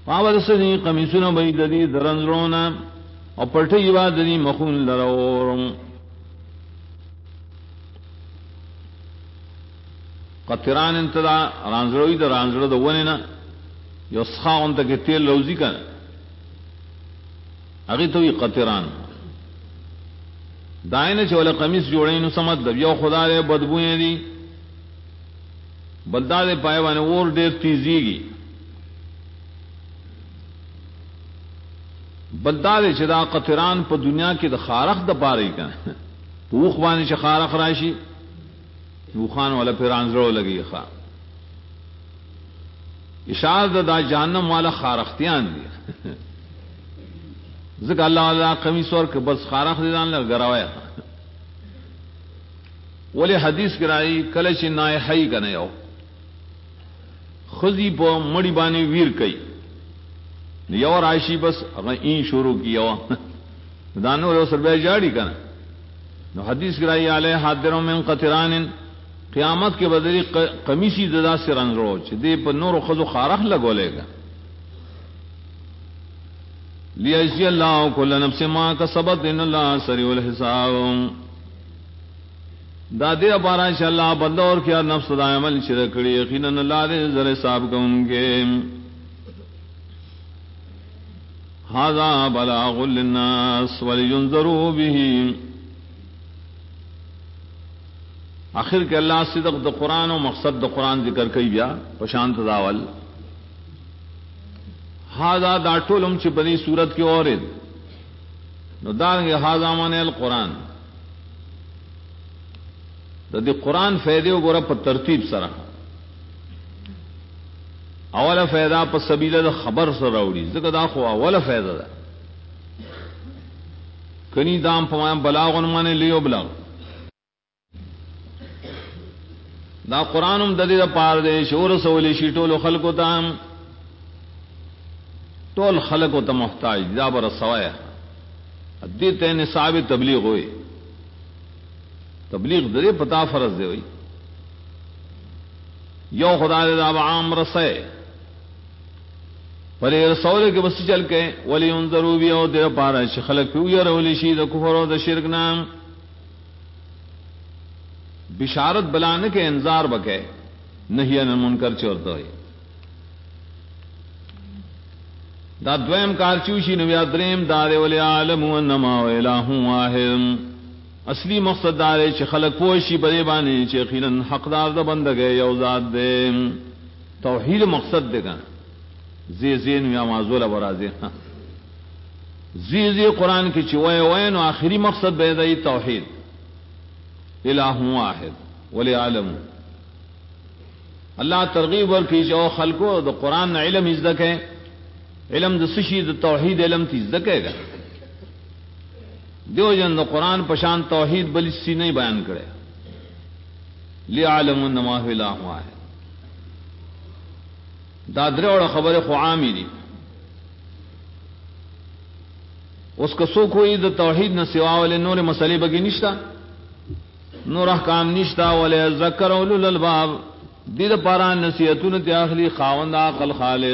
واورسنی قمیصونه بيددي درنزرونا او پټي وادني مخون لرورم قطران انتدا رانزروی در رانزرو دا ونینا you سخاون تا که تیل روزی کن اگی توی قطران دائنه چه ولی قمیص جوڑینو سمت در یو خدا دے بدبوئیں دی بلدا دے پائے وانے اور دیر تیزیگی بلدا دے چه دا قطران پا دنیا کی دا خارخ دا پاری کن پوخ بانی چه خارخ راشی بوخان والا پھر آنزرو لگی خواہ اشارت دا جہنم والا خارختیان دی ذکر اللہ والا قمیص اور کہ بس خارخ دیدان لگا گراویا ولی حدیث کرائی کلچ نائے حی کنے ہو خزی پو مڑی بانی ویر کئی یو راشی بس این شروع کی یو دانو رو سربے جاڑی کنا نو حدیث کرائی علیہ حاضروں من قطران قیامت کے بدلی قمیصی ددا سے رنزرو چھ دے پر نور و خزو خارخ لگولے گا لیجزی اللہ کل نفس ما کسبت ان اللہ سریع الحساب دا دے پارا انشاءاللہ بدور کیا نفس دا عمل شرکڑی یقینا اللہ دے ذر حساب کون کے ھذا بلاغ للناس ولینذروا به آخر کے اللہ صدق دا قرآن و مقصد دا قرآن ذکر کئی بیا پشانت داول ہاذا دا ٹولم چھ بنی صورت کی اورد نو دارنگے ہاذا مانے القرآن دا دی قرآن فیدے و گورا پا ترتیب سرا اولا فیدہ پا سبیل دا خبر سر روڑی ذکر دا خو اولا فیدہ دا کنی دام پا بلاغن مانے لیو بلاغ دا قرآنم ددی دا پار دے شور سولی شی ټول خلقو تام ټول خلقو ته محتاج دا بر سوایا ادی ته نصاب تبلیغ ہوئی تبلیغ دے پتا فرض دے ہوئی یو خدا دے دا عام رسے پر رسول کے بس چل کے ولی انذروا بی او دے پار ش خلق پیو یا رولی شی دا کفر او دا شرک نام بشارت بلانے کے انذار بکے نہیں ان منکر چورتا ہے دا دویم کارچوشی نو یادریم دارے ولی عالم انما الہ واحد اصلی مقصد دارے چھ خلق پوشی بڑے بانے چھ یقیناً حقدار دا بندگے یو ذات دے توحید مقصد دے گا زی زین یا معذول برازی زی قرآن کی چوئے وین و آخری مقصد بے دئی توحید الہ واحد ولی عالم اللہ ترغیب ورکی جو خلقو دا قرآن علم ازدک ہے علم دا سشی دا توحید علم تی ازدکے گا دیو جن دا قرآن پشان توحید بلسی نہیں بیان کرے لی عالم انما هو الہ واحد دا دروڑ خبر خوامی دی اس کا سو کوئی دا توحید نہ سوا والے نور مسئلے بگی نشتا نور احکام نشتا ولی ذکر اولو الالباب دید پاران نصیحتون تیاخلی خاوند عقل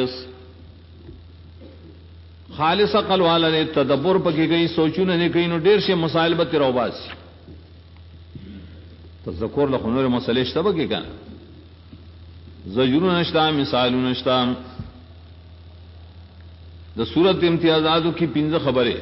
خالص عقل والا نے تدبر پکی گئی سوچون نے کئی نو دیر سے مسائل بتی روباس تذکر لخنور مسئلے اشتا بکی کنا زجرون اشتا مثالون اشتا دا صورت امتیازاتو کی پنز خبریں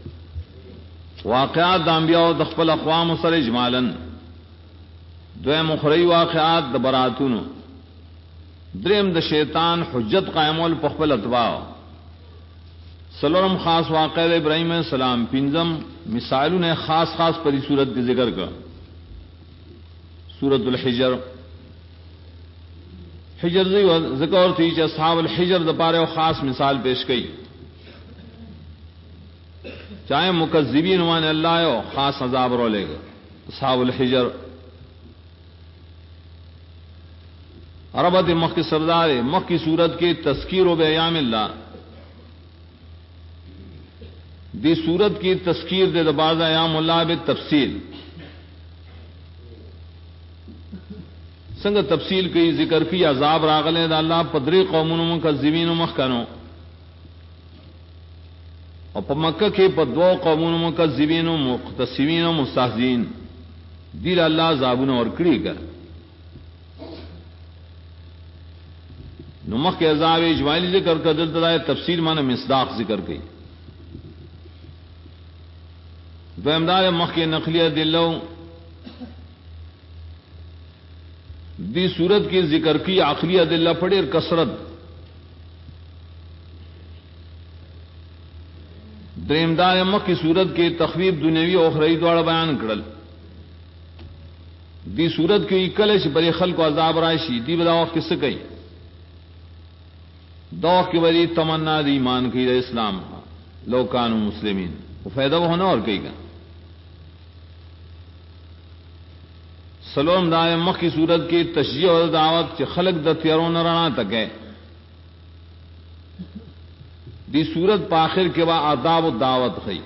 واقعات دا انبیاء و دخپل اقوام سر اجمالاً دویم اخری واقعات دا براتونو دریم دا شیطان حجت قائمول پخپل اتباع سلورم خاص واقع ابراہیم علیہ السلام پنزم مثالوں نے خاص پری صورت کے ذکر کا سورت الحجر حجر ذکر تھی کہ اصحاب الحجر دپارے و خاص مثال پیش کی چاہے مکذبین مان اللہ ہو خاص عذاب رو لے گا اصحاب الحجر عربت مخ کی سردار مخ کی صورت کے تذکیر و بیام اللہ دی صورت کی تذکیر دے دباز ایام اللہ بے تفصیل سنگ تفصیل کی ذکر کی عذاب راغلے دا اللہ پدری قومون مکذبین و مخکنو او په مکه کې په دوه قومونو مکذبین او مختصمین او مستهزئین دیر الله عذابونه ورکړي کا نو مخکې عذاب اجمالی ذکر کړل دلته تفصیل معنی مصداق ذکر کړي دویمدار مخکې نقلیه دلو دی صورت کی ذکر کی عقلی ادلہ پڑے اور کثرت دریمدار مخ کی صورت کے تخویف دنیوی اور اخروی دوڑا بیان کرل دی صورت کی کلش بری خلق و عذاب راشی دی بدا وقت کس کئی دو کی بری تمنا دی ایمان کی دا اسلام لو کانوا مسلمین وہ فائدہ وہ ہونا اور کئی گا سلام دائم مخ کی صورت کی تشجیع اور دعوت چ خلق د تیاروں نرانا تک ہے دی صورت پاخر کے با آداب و دعوت خی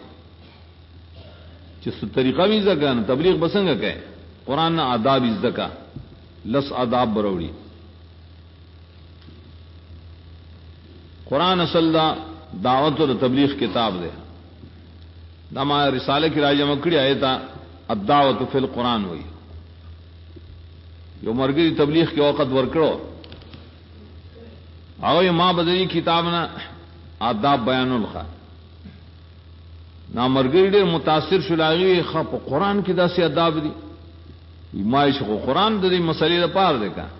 جس طریقہ بھی زکا نا تبلیغ بسنگ کہ قرآن نہ آداب زکا لس آداب بروڑی قرآن اصل دا دعوت اور تبلیغ کتاب دے دما رسالے کی راجہ مکڑی آئے تا الدعوت فی القرآن ہوئی یو مرګري تبلیغ کې وخت ورکړو او ما بدلی کتاب نه آداب بیان الخا نا مرګري ډېر متاثر شولاغي خپ قرآن کې داسې آداب دي ما یې شو قرآن د دې مسلې لپاره ده کا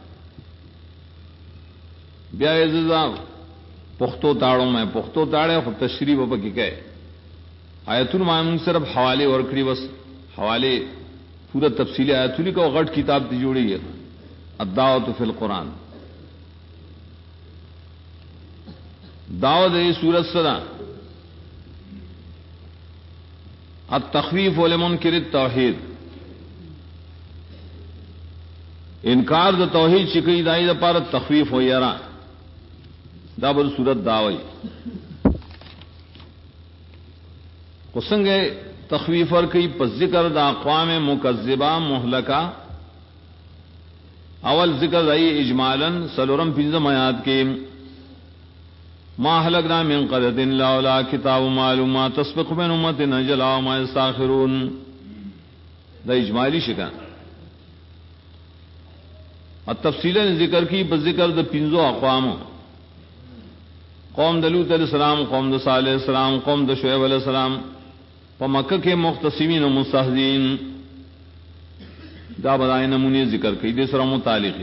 بیا یې زدا پښتو تاړو مې پښتو تاړې خو تشریح وبکې کې آیتونه ما موږ صرف حواله ورکړي بس حواله پورا تفصیلی آیتولی کا غٹ کتاب تی جوڑی ہے الدعوت فی القرآن دعوت یہ سورت صدا التخویف لمنکر التوحید انکار د توحید شکی دائی دا پار تخویف ہو یرا دا بر سورت دعوی قسنگ تخویفر کی پس ذکر دا اقوام مکذبہ مہلکہ اول ذکر دائی اجمالا سلورم پنزم آیات کے ما حلقنا من قرية إلا ولها كتاب معلوم ما تسبق من أمة أجلها وما يستأخرون دا اجمالی شکا التفصیلا ذکر کی پس ذکر دا پنزو اقوام قوم دا لوط علیہ السلام قوم دا صالح علیہ السلام قوم دا شعیب علیہ السلام پا مکہ کے مختصمین و مستہزئین دا بدائے نمونے ذکر کی دے سر متعلقی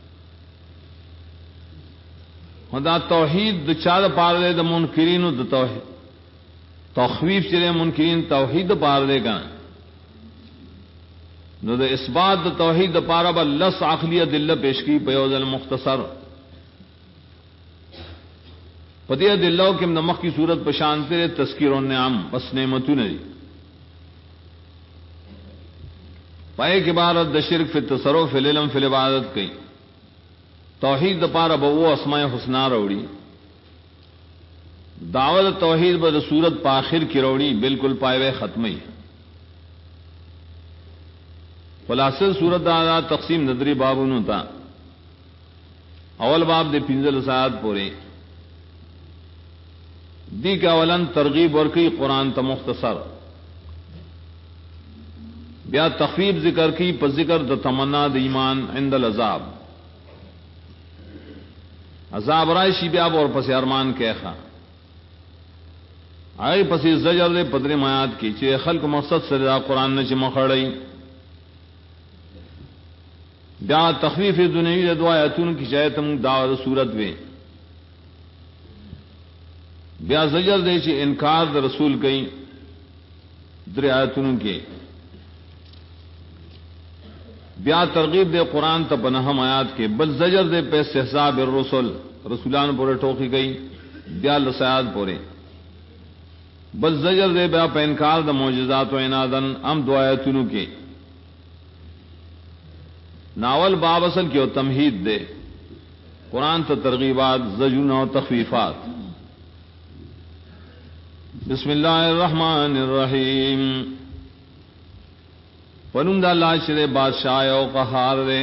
دا توحید دا چا دا پار دے دا منکرین دا توحید تخویف چلے منکرین توحید دا پار دے کا نو دا اثبات دا توحید دا پارا با لس عقلیت دلہ پیش کی پیوز المختصر پدیہ دلو کم نمک کی صورت پشانتے تذکیر النعم بس نعمتوں نے پائے کے بعد د شرک فی التصرف فی العلم فی العبادت کی توحید پارا بو اسماء حسنا روڑی دعوت توحید بد صورت پاخر کی روڑی بالکل پائے ختمی خلاصہ صورت دا تقسیم ندری بابونو تا اول باب دے پنزل ساعت پورے دی کا اولن ترغیب ورکی قرآن تا مختصر بیا تخفیف ذکر کی پر ذکر د تمنا د ایمان عند العذاب عذاب رائشی بیا اور پس ارمان کیخا آئی پسی زجر دے پدر مایات کی چے خلق مقصد سے دا قرآن نے چے مخڑئی بیا تخفیف دنیوی دعا ایتون کی شایتم دعوت صورت وے بیا زجر دے چے انکار دا رسول کئی در آیتون کے بیا ترغیب دے قرآن تا پنہم آیات کے بل زجر دے پہ استحزاب الرسل رسولان پورے ٹوکی گئی بیا لسیاد پورے بل زجر دے بیا پہ انکار دا معجزات و عنادن ام دعایتنو کے ناول باب اصل کی و تمہید دے قرآن تا ترغیبات زجرن و تخفیفات بسم اللہ الرحمن الرحیم فنم دا اللہ شرے بادشاہ او قہار دے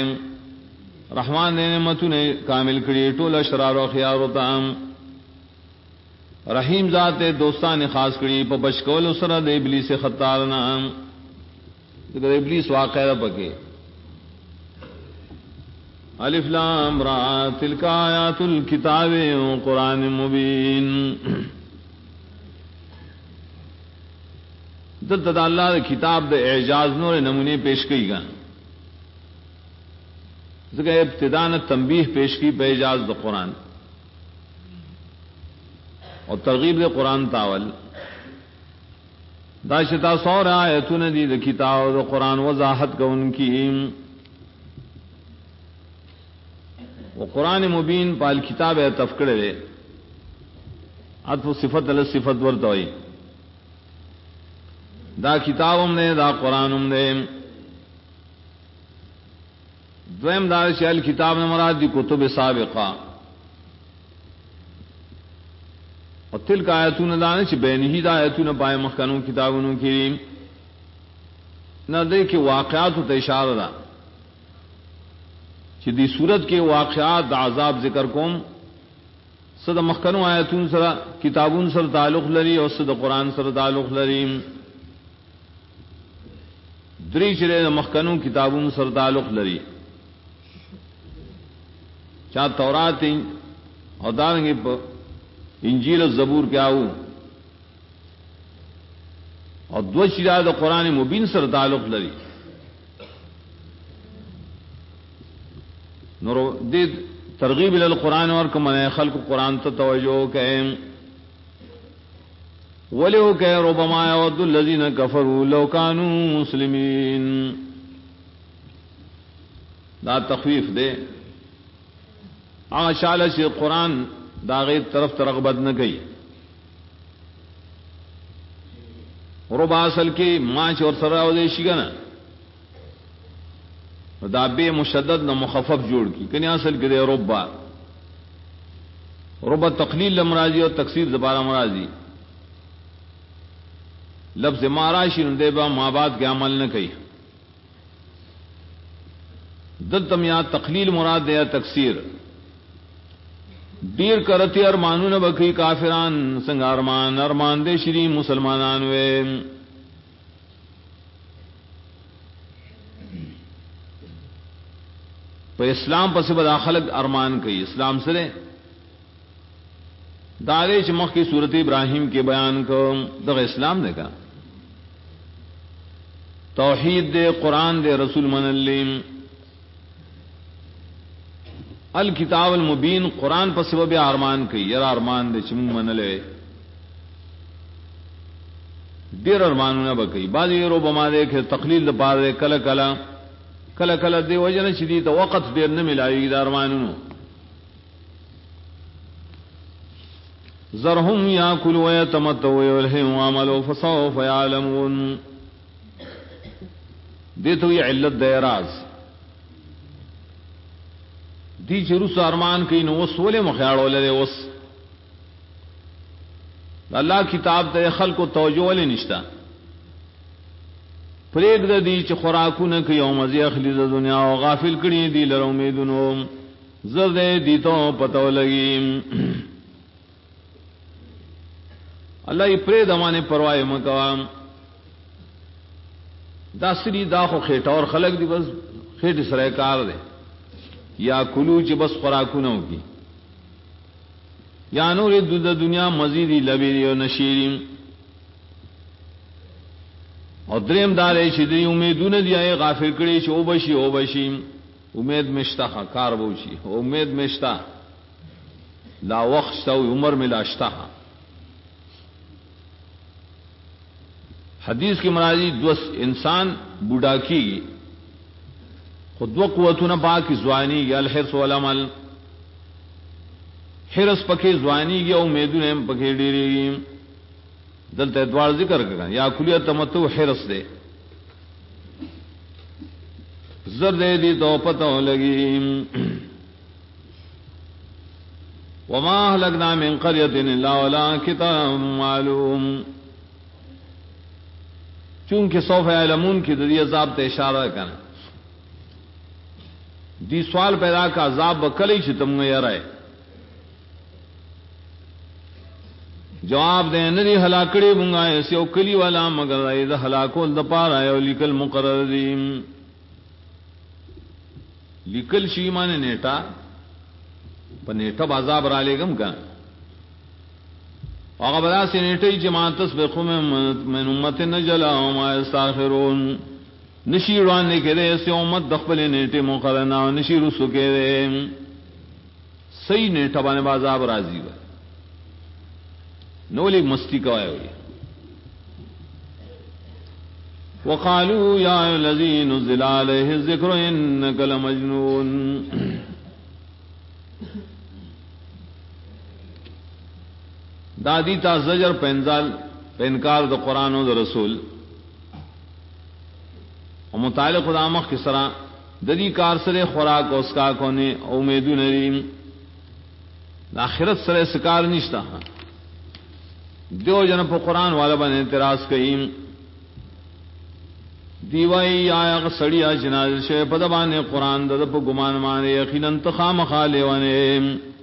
رحمان دے نعمتوں نے کامل کری ٹول اشرار و خیار و تام رحیم ذات دوستان خاص کړي په بشکول سره د ابلیس خطار نه د ابلیس واقعه پکې الف لام را تلک آیات الكتاب قرآن مبین دلته د الله د کتاب د اعجاز نور نمونه پیش کړي ګان ځکه ابتداء تنبیه پیش کی په اعجاز د قرآن اور ترغیب د قرآن تاول دا شتا سور آیتونه دي د کتاب د قرآن وضاحت کوونکی و قرآن مبین پال کتاب تفکړه ده عطف صفت له صفت ورته وي دا کتابم نه دا قرآنم نه دویم دا شال کتاب نه مراد دي کتب سابقه او تلک آیتونه دانه چې بینه دا آیتونه پای مخکنو کتابونو کې نه ده کې واقعات ته اشاره ده چې دې صورت کې واقعات د عذاب ذکر کوم صد مخکنو آیتون سره کتابون سره تعلق لري او صد قرآن سره تعلق لري درې چې مخکنو کتابون سره تعلق لري چا تورات او دانګي په انجیل او زبور کې آو او دو چې د قرآن مبین سره تعلق لري نور دې ترغیب ال القرآن اور کومه خلق قرآن ته توجه کوي ولو کہ ربما يود الذين كفروا لو كانوا مسلمين دا تخفیف دے هغه شاله چې قرآن دا غیر طرف رغبت نه کوي ربا اصل کې ماچ اور سره او دې شي کنه دا به مشدد نه مخفف جوړ کی کني اصل کې دی ربا تقلیل لمراضی او تکسیر زبارہ مرادی لفظ ماراشی نو دیبا ما بعد کے عمل نہ کئی دلتم یا تقلیل مراد دیا تکسیر دیر کرتی ارمانون بکی کافران سنگ ارمان دے شری مسلمانان وے پہ اسلام پس بدا خلق ارمان کئی اسلام سرے دارے چمخ کی صورت ابراہیم کے بیان کو دغ اسلام نے کہا توحید دے قرآن دے رسول من الیم الکتاب المبین قرآن پر سبب ارمان کی یار ارمان دے چمون من لے دیر ارمانو نہ بکی بعضی رو بما دے کہ تقلیل دے پار دے کل کل دے وجہ شدید وقت دیر نہ ملائی دا ارمانو ذرهم یاکلوا ویتمتعوا ویلہم عملوا فسوف یعلمون دیتو یہ علت دے راز دی چروس ارمان کی نو سولے مخیاڑو لے اس اللہ کتاب تے خلق و توجہ لے نشتا پریک دا دی چ خوراکو نہ کی او مزی اخلی دا دنیا او غافل کڑی دی لر امیدونو زرد دی تو پتو لگی اللہ یہ پرے دمانے پرواہ مکوام دا سری دا خو خیٹ اور خلق دی بس خیٹ سرے کار دے یا کلو چ بس خوراکو نو کی یا نور دنیا مزیدی لبیری و نشیریم اور دریم دارے شدی امیدون دی آئے غافل کڑی چ او بشی امید مشتا کار بوشی امید مشتا لا وقت تو عمر میں لاشتا حدیث کی مرادی دوس انسان بوڑھا کی خود و قوتنا پاک زوانی گیا الحرص والعمل حرص پکے زوانی گیا امیدون ہم پکے ڈیری گی دلتا ادوار ذکر کرنا یا کلیت تمتو حرص دے زر دے دی تو پتہ لگی وما اهلكنا من قرية الا ولها كتاب معلوم چونکہ سوف یعلمون کی دی عذاب تے اشارہ کرنا دی سوال پیدا کا عذاب بکلی چھ تم گیا رہے جواب دے ندی ہلاکڑی منگا ایسے او کلی والا مگر اے دا ہلاکول دا پارا او لکل مقرر دیم لکل شی مانے نیٹا پا نیٹا بازاب را لے گم کا آغا بدا سے نیٹی جماعت تسبقو من امت نجلا وما استاخرون نشی رواننے کے دے ایسے امت دخبل نیٹی مقررنا نشی رسو کے دے صحیح نیٹا بانے بازاب رازی با نولی مستی کوئے ہوئی وقالوا یا الذی نزل علیہ الذکر انک لمجنون دادی تا زجر پینزال پینکار دا قرآن و دا رسول و متعلق دا مخ کسرا ددی کار سرے خوراک اوسکا کونے امیدو نریم دا آخرت سرے سکار نشتا دیو جن پا قرآن والا بن اعتراض کئیم دیوائی آیا سڑیا جنازل شے پدبان قرآن دا پا گمان مانے یقین انتخام خالیوانے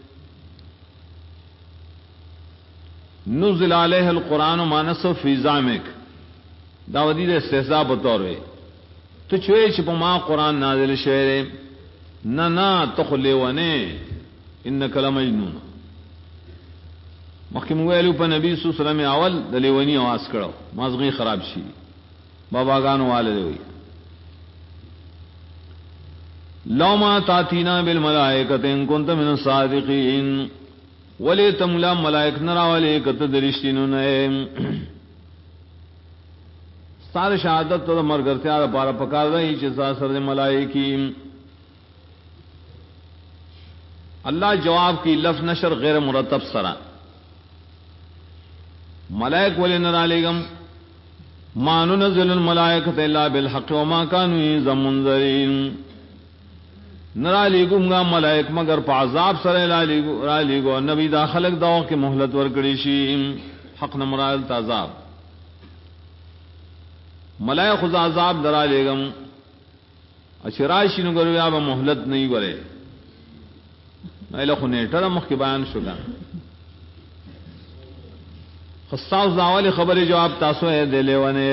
نزل علیہ القرآن مانس فی زامک داودی دا استحضاء بطور ہے تو چوئے چپا ما قرآن نازل شعر نا تخلیوانے انکا لمجنون مخیم ویلو پا نبی صلی اللہ علیہ وسلم اول دلیونی آواز کرو مازغی خراب شی بابا گانو والے ہوئی لو ما تاتینا بالملائکت ان کنت من الصادقین ولی تملا ملائک نرا ولی کت درشتینو نئے سار شہادت تو مرگرتیا پارا پکار رہی چیزا سر ملائکی اللہ جواب کی لفظ نشر غیر مرتب سرا ملائک ولی نرا لگم ما ننزل الملائکت الا بالحق وما كانوا منذرین نرا لیگم گا ملائک مگر پا عذاب سر را لیگو نبی دا خلق داو کے محلت ورکڑی شیم حق نمرال تا عذاب ملائک خود عذاب درا لیگم اچرائشی نگرو یا با محلت نہیں گرے ایلہ خونیٹر مخ کی بیان شکا خصاص داولی خبری جواب تاسو ہے دے لیوانے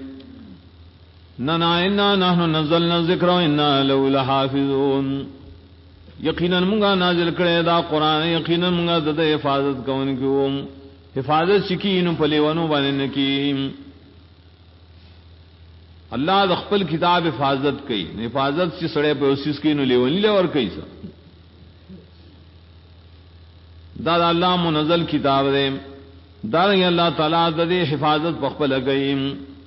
ننا انا نحن نزلنا الذکر و انا لو لحافظون یقینا منگا نازل کرے دا قرآن یقینا منگا دا حفاظت کون کیوں حفاظت چکین پلیونو باننکی اللہ دا خپل کتاب حفاظت کئی حفاظت چی سڑے پہ اسیس کی نو لیونی لے اور کئی سا دا اللہ منزل کتاب دے دارنگی اللہ تعالیٰ دا دے حفاظت پخپل کئیم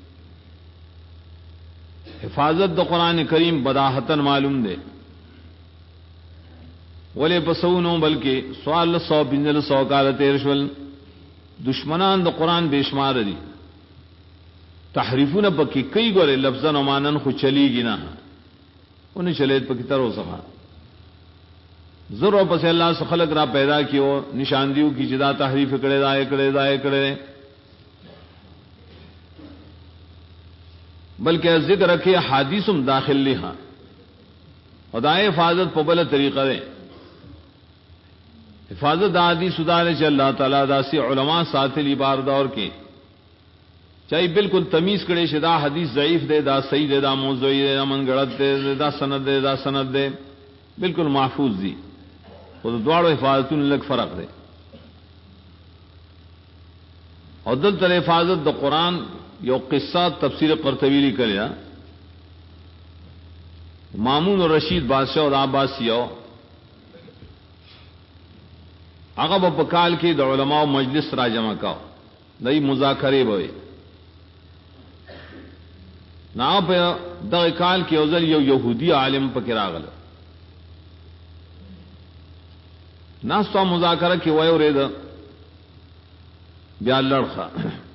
حفاظت دا قرآن کریم بداحتن معلوم دے ولی پسونو بلکہ سوال 100 کال تیرشول دشمنان دا قرآن بیشمار دی تحریفون پکی کئی گورے لفظاً و مانن خود چلی گی نا انہیں چلیت پکی تر ہو سکا ضرور پس اللہ سے خلق را پیدا کیو نشان دیو کی جدا تحریف کرے بلکہ ذکر رکھے حادیثم داخل لہا خدای حفاظت پبل طریقہ دے حفاظت دا حدیث دارے چ اللہ تعالیٰ دا سی علماء ساتھی بار دور کے چاہیے بالکل تمیز کرے شدا حدیث ضعیف دے دا صحیح دے دا موضوعی دے دا من گڑت دے دا سند دے بالکل محفوظ دی وہ دوڑو حفاظت لگ فرق دے اور دل تر حفاظت دا قرآن یو قصہ تفسیر قرطبی کریا مامون اور رشید بادشاہ اور عباسیہ عقب پکال کی دا علماء مجلس را جمع کا دای مذاکرے بوئے نا پہ دا کال کی اوزل یو یہودی عالم پکر آغل ناستو مذاکرہ کی ویو رید بیا لڑخا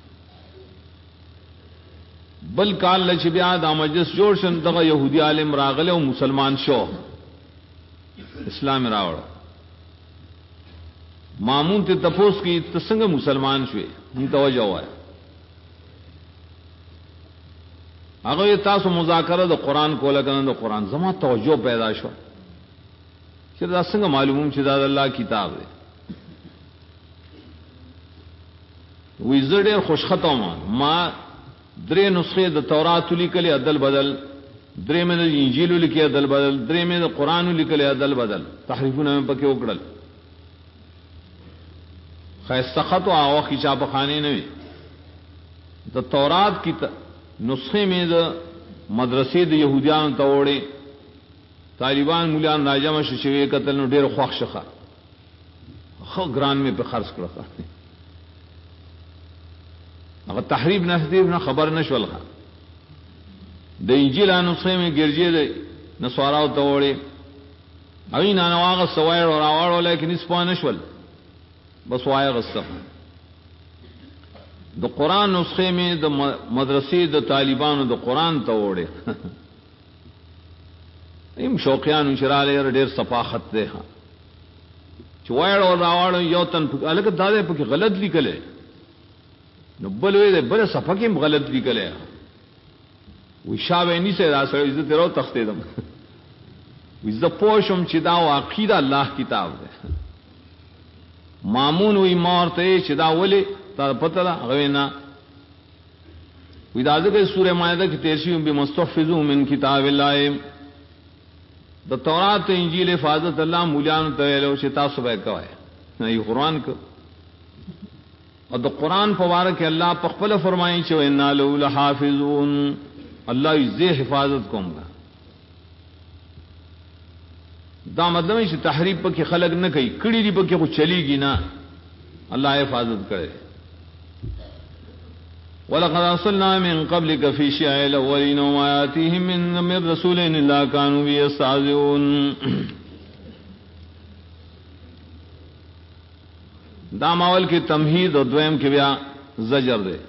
بل کال لچ بیا دا مجلس جوڑ شن دا یہودی عالم راغلے و مسلمان شو اسلام راوڑ مامون تے تپوس کی تسنگ مسلمان شوے متوجہ ہوا ہے اگر یہ تاسو مذاکرہ دا قرآن کو لگنا دا قرآن زمان توجہ پیدا شو چرا سنگ معلوم چدا اللہ کتاب ہے وی زه ډېر خوشخطه ما درې نسخې د تورات لیکلې عدل بدل، درې مې د انجیل لیکلې عدل بدل، درې مې د قران لیکلې عدل بدل، تحریفونه مې پکې وکړل. خیسته خط او هغه چاپ خانه نه وي. د تورات کی نسخې مې د مدرسې د يهوديانو ته وړې، طالبان مولان راجم شوي قتل نو ډېر خوښ شخه خو ګران مې په خرج کړه. هغه تحریف نه خبر نشول. د انجیل نسخې مې ګرځې د نسواراو ته وړې، او نه هغه سوای او راوړل لیکن اسپانه شول بس وای غصه. د قران نسخې مې د مدرسې د طالبانو د قران ته وړې. ایم شوقیان شراله ډېر صفاحت ده چې وای او راوړل یو تن الګ داده په غلط لیکل نو بل وی بل صفحه کې غلط لیکل وی شاوې ني سره راځي عزت ورو تختې دم وی ز پوښم چې دا واقعي دا الله کتاب ده. مامون وی مارته چې دا ولي تا پته دا غوینا وی دا ځکه سوره مائده کې 13 به مستحفظو من کتاب الله. د تورات انجیل حفاظت الله مولانو ته ویلو چې تاسو به کوی نه یو قران کو. او د قران په واره کې الله په خپل فرمایي چې ان له لحافظون، الله یې حفاظت کوم. دا مطلب چې تحریف پکې خلق نه کوي، کړي دی پکې خو چلیږي نه، الله حفاظت کوي. ولقد ارسلنا من قبلك في شيع الاولين وما ياتيهم من رسول الا كانوا به يستهزئون. دا ماول کې تمهید او دویم کې بیا زجر ده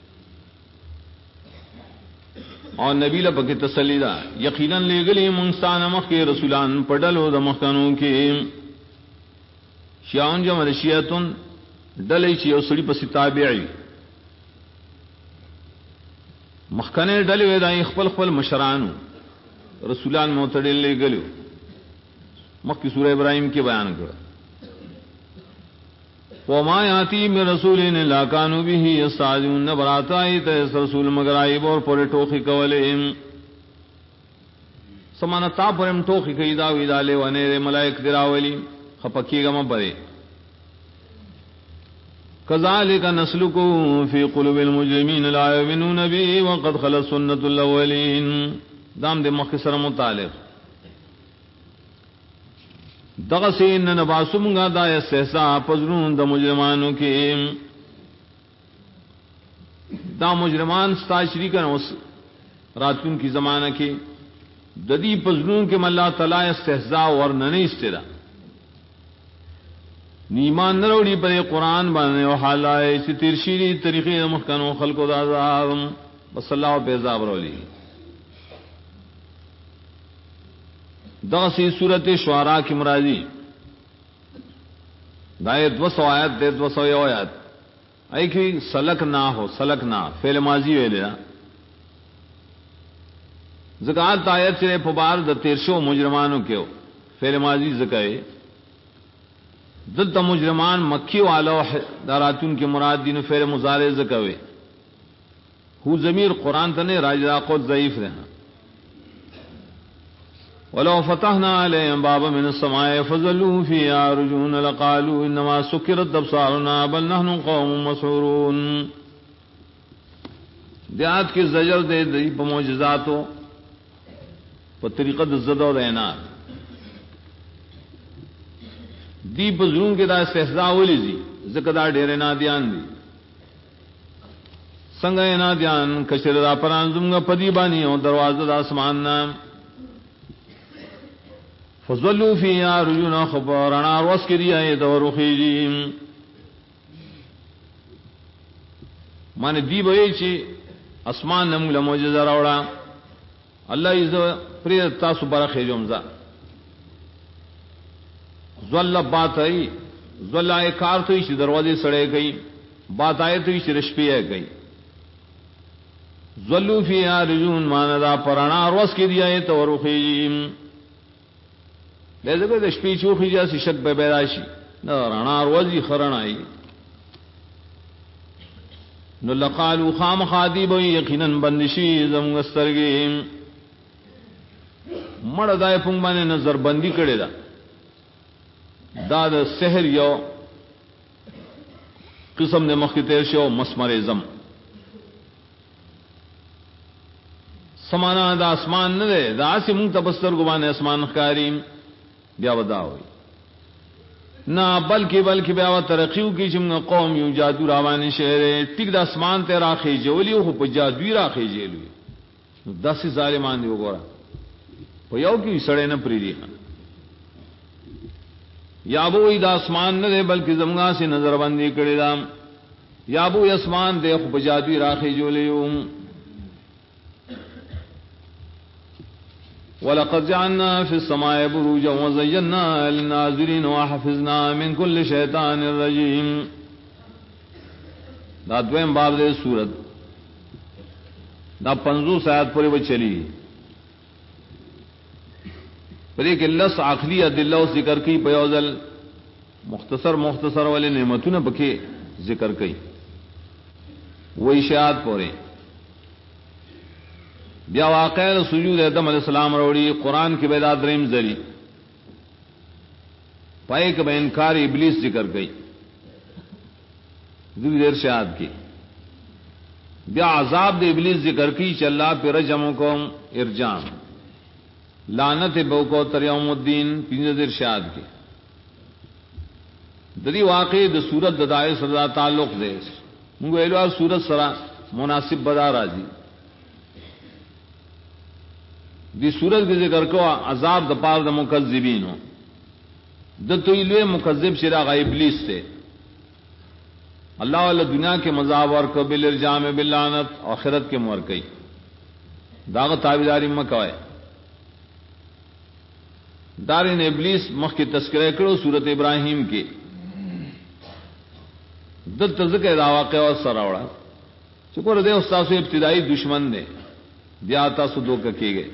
او نبی له پکې تسلی ده. یقینا لګلې مونږ ستانه مخکې رسولان پډلو د مخکنو کې شیعون جمع شیعتون ډلې چې یو سړي په تابعي مخکنه ډلې وې د خپل خپل مشرانو رسولان موتړل لګلو. مخکې سورہ ابراهيم کې بیان کړ وما یاتی من رسول الا كانوا به یستهزئون. نبراتای ته رسول مگر ایب اور پر ټوخي کولې سمانه تا پرم ټوخي کوي دا وی داله ونه ملائک دراولي خپکیګه م پره. كذلك نسلكه في قلوب المجرمين لا يؤمنون به وقد خلت سنة الاولين. دام دې مختصر متعلق دغه سین نه باسمغه دا استحساء پزرون د مجرمانو کې. دا مجرمان ستا شریکن اوس راتون کی زمانہ کې د دې پزرون کې الله تعالی استحساء ورننه استدا نیمان نروړي پر قرآن باندې او حالای چې ترشیری طریقې مخکنو خلقو دا عذاب بس الله په عذاب ورولي. دا سی سورته شعراء کی مرادی دایت 200 آیات دے 200 آیات ای کی سلک نہ ہو سلک نہ فعل ماضی ویلا زکات آیت سے پبار د 1300 مجرمانوں کېو فعل ماضی زکای دلته مجرمان مکی والو داراتون کے مراد دین فعل مضارع زکوي هو ضمیر قران ته نه راځي قول ضعیف رہا. ولو فتحنا عليهم بابا من السماء فظلوا فيها يرجون لقالوا انما سكرت ابصارنا بل نحن قوم مسحورون. دیات کی زجر دے دی په معجزاتو په طریقه د زدو دینا دی بزرون کې دا استهزاء ولې دي ځکه دا ډېر نه دیان دي څنګه نه دیان کشر را پرانځم پدی باندې او دروازه د اسمان نام فظلوا فيها رجونا خبرنا واسكريا يدورخيجين معنی دی به چې اسمان نمو له معجزه راوړه الله یې پرې تاسو برخه جومزا زل باتای زلای کار ته چې دروازه سړې گئی باتای ته چې رشپې گئی زلوا فيها رجون مان دا پرانا واسكريا يدورخيجين لذا د شپې چوخي جاسي شک به بیراشي نه رانا روزي خرنای نو لقالو خام خادی بوئی یقیناً بندشی زمونږ سترګې مړه دای پونږ باندې نظر بندي کړي دا د سحر یو قسم د مخکې تیر شو مسمرزم سمانا دا اسمان نه ده دا اسی مونږ تبستر ګوانه اسمان ښکاری بیا وداوي نه بلکې بیا و ترقیو کې چې موږ قوم یو جادو روانه شهر ټیک د اسمان ته راخې جوړي او په جادوی راخې جوړي نو داسې ظالمان دی وګوره په یو کې سړې نه پریدي یا بو د اسمان نه بلکې زمغا سے نظر باندې کړي دا یا بو اسمان دې خو په جادوی راخې جوړي ولقد جعلنا في السماء بروجا وزينا للناظرين وحفظنا من كل شيطان رجيم دا دویم باب دے سورت دا 50 آیات پورے وہ چلی پر ایک لس عقلی ادلہ ذکر کی پیوزل مختصر والے نعمتوں بکے ذکر کی وہ اشاعت پورے بیا واقع سجود آدم علیہ السلام روڑی قرآن کی بیداد دریم زری پائے کہ میں انکار ابلیس ذکر گئی دیر شہاد کی بیا عذاب دے ابلیس ذکر کی چلا پہ رجموں کو ارجام لعنت بو کو تر یوم الدین پنج دیر شہاد کی دری واقع د سورت ددائے سردا تعلق دے منگو ایلوار سورت سرا مناسب بدا راجی دی سورت کے ذکر کو عذاب د پار د مکذبین ہو د تویلوے مکذب شراغ ابلیس سے اللہ والا دنیا کے مذاب اور قبل ارجام باللعنت آخرت کے مورکئی داغ تابیداری مکوائے دارین ابلیس مخ کی تذکرہ کرو سورت ابراہیم کے د تذکر دا واقع اور سراوڑا چکر دے استاد سے ابتدائی دشمن نے دیاتا سدو کے گئے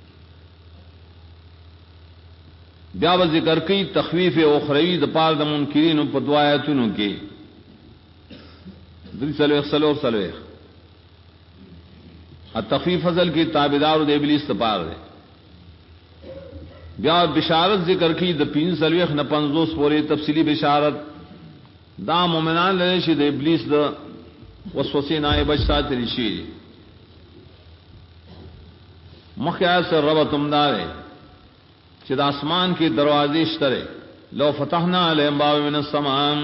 بیا و ذکر کی تخویف اخروی د پار د منکرین په دعایتونو کې دری سلوخ التخفیف فضل کی تابعدار د ابلیس تپار دے بیا بشارت ذکر کی د 3 نه 50 پورې تفصیلی بشارت دا مومنان لري چې د ابلیس د وسوسې نه بچ ساتل شي مخیا سره ربطم دار چې د اسمان کې دروازې شته لو فتحنا علیهم باب من السماء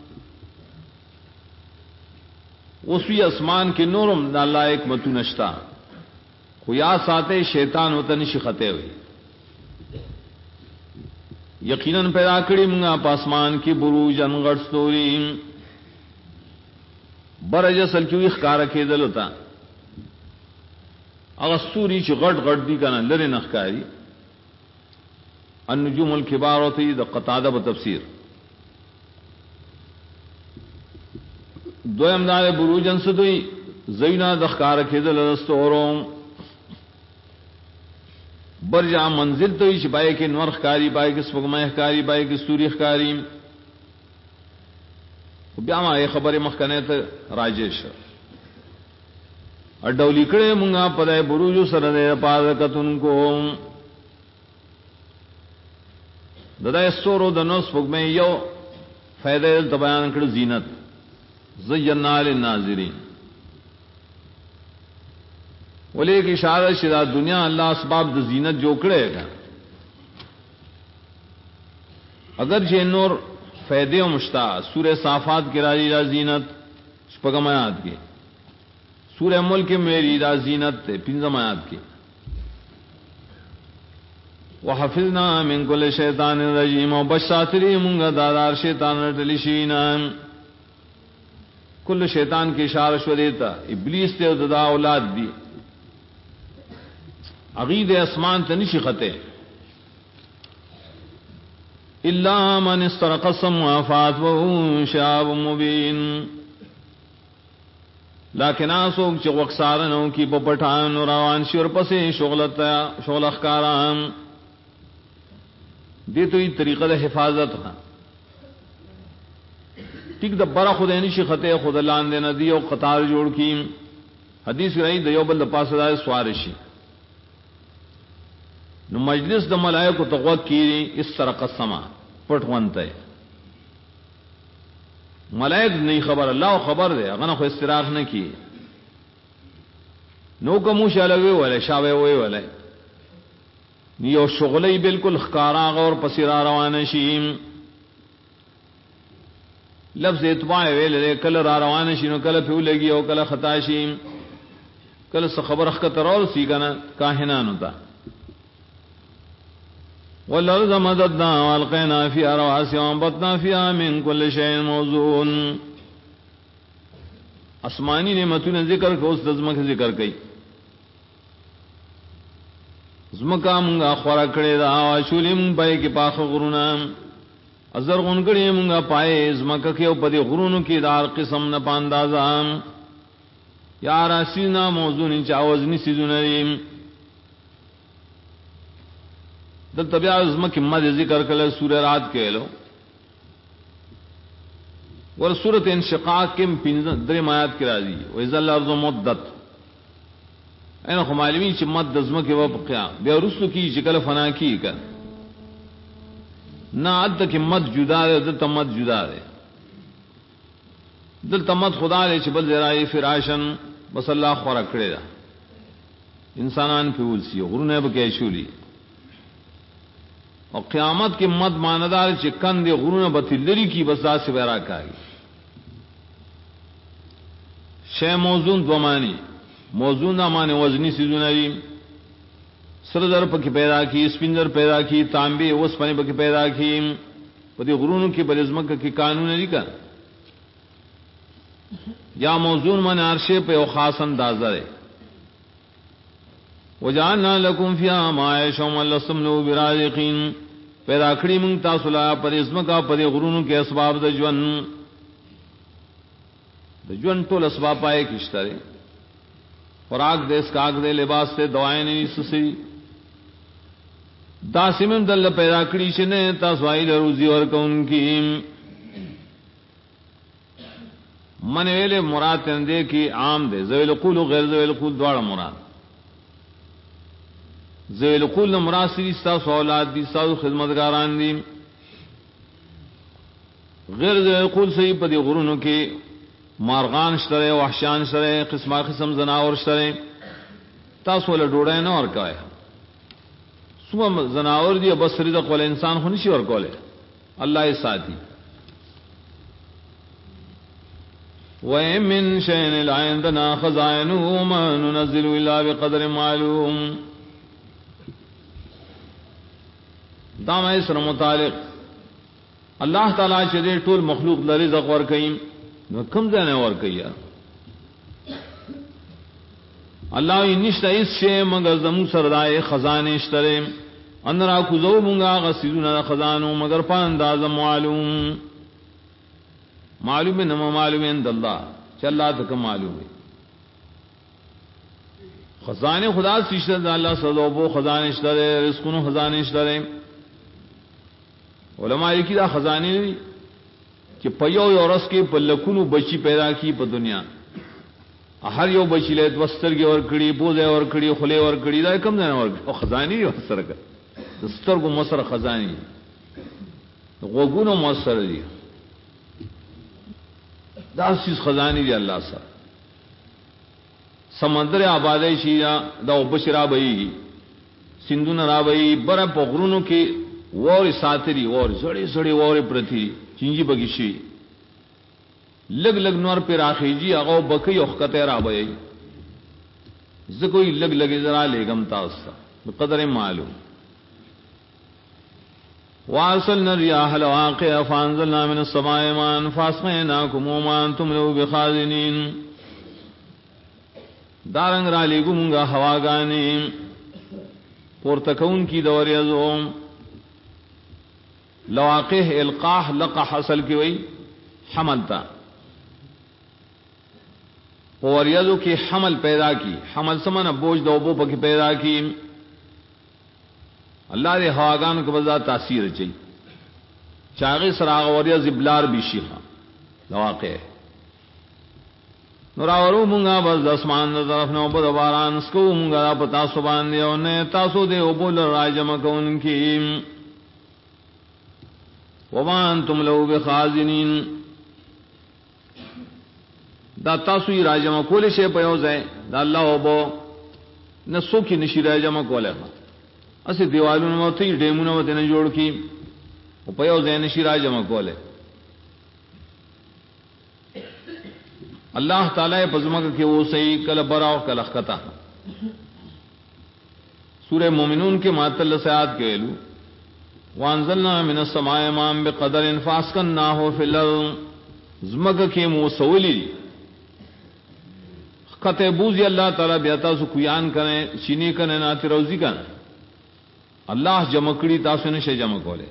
اوسوی اسمان کې نورم د الله حکمت نشتا خو یا ساته شیطان وته نشي خطه وي یقینا پیدا کړی موږ په اسمان کې بروج انغړ ستوري برج اصل کې ښکارا کېدل وتا هغه ستوري چې غټ دي کنه لری نخکاری النجوم الكبار ہوتی دا قطادہ بتفسیر دویم دار بروجن سدوی زینا دخکار کېدل استورم برجا منزل تو شپای کې نور ښکاری پای کې سپګمای ښکاری پای کې ستوري ښکاری بیا ما خبره مخکنه ته راجیش اډول کړه مونږه په بروج سره نه پادکتون کو ددا سورو د نو سپګمې یو فائدې بیان کړو زینت زینا للناظرین ولې کی اشاره شدا دنیا الله اسباب د زینت جو کړي کا اگر چې نور فائدې او مشتا سورہ صافات کې راځي را زینت شپږم آیات کې سورہ ملک میری را زینت ته پنځم آیات کې وحفظنا من كل شیطان رجیم او بشاتری مونږه دادار شیطان ټلیشینا کل شیطان کی اشاره شو دیتا ابلیس ته ددا اولاد دی عقید اسمان ته نشي خطه الا من استرق السماوات وهو شهاب مبين لیکن اسوک چې وقسارنو کی په پټان روان شور پسې شغل اخکارام دې ته طریقه د حفاظت ٹک د برا خدای نشي خطه خود لاندې نه دی او قطار جوړ کی حدیث راځي د یو بل د پاسه دای سوار شي نو مجلس د ملائکه توقع کی اس سرق السما پټ وانته ملائک نه خبر الله خبر دی هغه خو استراح نه کی نو کوم شالوي ولا شاوي وي ولا یو شغلې بالکل خکارا غور پسیرا روان شي لفظ اتباع ویل کل را روان شي نو کله په لګي او کله خطا شي کله څه خبر اخ کتر اور سی کنه کاهنانو تا والارض مددنا والقينا فيها رواسي وانبتنا فيها من كل شيء موزون آسمانی نعمتونه ذکر کو اس دزمک ذکر کئ زمکا مونږه خورا کړی دا شولم پای کې پاخ غرونه ازر غون کړی مونږه پای زمکا کې او په دې غرونو کې دار قسم نه پاندازام یا راسینا موزون چې اوزنی سيزونه دلته بیا زمکه مده ذکر کله سورہ رات کې له ور سورۃ انشقاق کې 15 آیات کې راځي و اذا الارض مدت انا خو معلومی چې مد د زمکه و په قیام بیا رسو کې چې کله فنا کې کړه نه عد کې مد جدا ده دلته مد جدا ده دلته مد خدا دې چې بل ذرای فراشن بس الله خورا کړی دا انسانان په ولسی غرونه به کې شولي او قیامت کې مد ماندار چې کندې غرونه به تلری کی بس داسې ورا کوي شی موزون دو معنی موزون دا معنی وزنی سيزونه دي سره در پکې پیدا کی سپیندر پیدا کی تانبه اوس پنی پکې پیدا کی په دې غرونو کې بلزمک کې قانون لري کا یا موزون من عرشه په یو خاص انداز ده وجعلنا لكم فيها معايشا ولستم له برازقين پیدا کړی مونږ تاسو لا پر اسمکا پر غرونو کې اسباب د ژوند ټول اسباب پای کېشتره خوراک دې اسکاګ دې لباس دې دوائیں نه سسي داسمم دل پیدا کړی چې نه تاسو ایله روزي ورکوونکی من ویل مراد دې کې عام دې ذویل قول غیر ذویل قول دواړه مراد ذویل قول مراد سری تاسو اولاد دي تاسو خدمتګاران دي غیر ذویل قول صحیح په دې غرونو کې مارغان شته وحشان شته قسمه قسم زناور شته تاسو له ډوډۍ نه ورکوي سوم زناور دي بس رزق ول انسان خو نشي ورکوله الله یې ساتي وَمِن شَيْءٍ لَّا عِندَنَا خَزَائِنُهُ وَمَا نُنَزِّلُ إِلَّا بِقَدْرٍ مَّعْلُومٍ دا مې سره متعلق الله تعالی چې ټول مخلوق لري رزق ورکوي نو کوم ځای نه ورکوي الله یې نشته هیڅ شی مگر زمو سره دای خزانه شته ان را کوزو مونږه غسیدونه خزانو مگر په انداز معلوم نه معلوم عند الله چې الله ته معلوم وي خزانه خدا سشته د الله سره وو خزانه شته رزقونو خزانه شته علماء یې دا خزانه دي چې په یو ورځ کې په لکونو بچي پیدا کی په دنیا هر یو بچی له دوسترګي ور کړی بوزه ور کړی خله ور کړی دا کم نه ور او خزانه یې سره کړ دسترګو مصر خزانه غوګونو مصر دي دا سیس خزانه دی الله سره سمندر آبادی شي دا وبشرا بهي سندونه را بهي بر په غرونو کې ووري ساتري ور سړې سړې ووري پرتی چنجي بگیشي لګ لګ نور پر اخیجی هغه بکی وخته را بهي زکوې لګ لګ زرا لګم تاسو بقدر معلوم واصلنا الرياح لواقع فانزلنا من السماء ماء فاسقيناكم وما انتم له بخازنين دارنګ را لګومغه هواګانی پورتکون کی دوریزو لواقع القاح لقى حصل کی وئی حمل تا اوریزو کی حمل پیدا کی حمل سمنه بوج دوبو پکې پیدا کی الله دې هواګانو کو بزا تاثیر چي چاغه سراغ اوریا زبلار بشي واقع نوراورو مونږه بس د اسمان د طرف نو په باران سکو مونږه پتا سو باندې او نه تاسو دې او بول راجم کوونکی وما انتم لو بخازنین دا تاسو یې راجم کول شي په یو ځای دا الله او بو نسو کې نشي راجم کوله اسی دیوالونو مته ډیمونو مته نه جوړ کی او په یو ځای نشي راجم کوله اللہ تعالی پزمک کے وہ صحیح کل برا اور کل خطا سورہ مومنون کے معطل سیاد کے لو وانزلنا من السماء ماء بقدر فاسكناه في الارض زمک کے موسولی خطے بوزی اللہ تعالی بیاتا سو کویان کریں چینی کریں ناتی روزی کریں اللہ جمکڑی تاسو نشے جمع کولے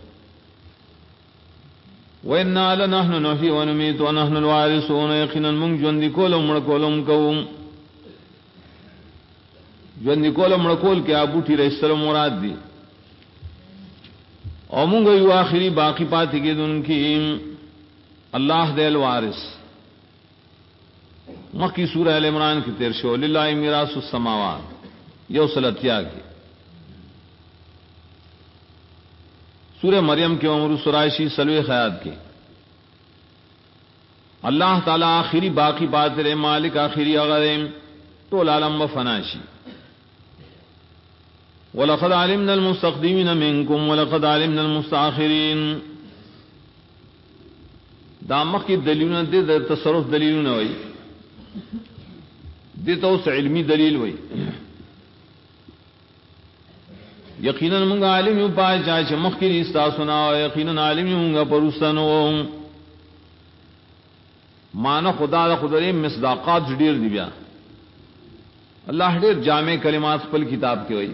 وَإِنَّا لَنَحْنُ نُحْيِي وَنُمِيتُ وَنَحْنُ الْوَارِثُونَ يَقِينًا مُنْ ژوندي کولم مړ کولم کوم ژوندي کولم مړ کول کې ابوټي رسول مراد دي او موږ یو اخري باقی پاتې کېدونکي الله دې الوارث مکی سورہ ال عمران کی 13 للہ میراث السماوات یو سلطیا کی سورہ مریم کے عمر سرائشی سلوے خیات کے اللہ تعالی آخری باقی بات رے مالک آخری اغریم طول عالم و فناشی وَلَقَدْ عَلِمْنَا الْمُسْتَقْدِمِينَ مِنْكُمْ وَلَقَدْ عَلِمْنَا الْمُسْتَأْخِرِينَ دا مخی دلیلون دے دا تصرف دلیلون ہوئی دے تو اس علمی دلیل ہوئی یقیناً منگا عالم یوں پائے چاہے مخی رستا سنا یقیناً عالم یوں منگا پرستانو مانا خدا دا خدا مصداقات ډیر دی بیا اللہ ډیر جامع کلمات خپل کتاب کې وای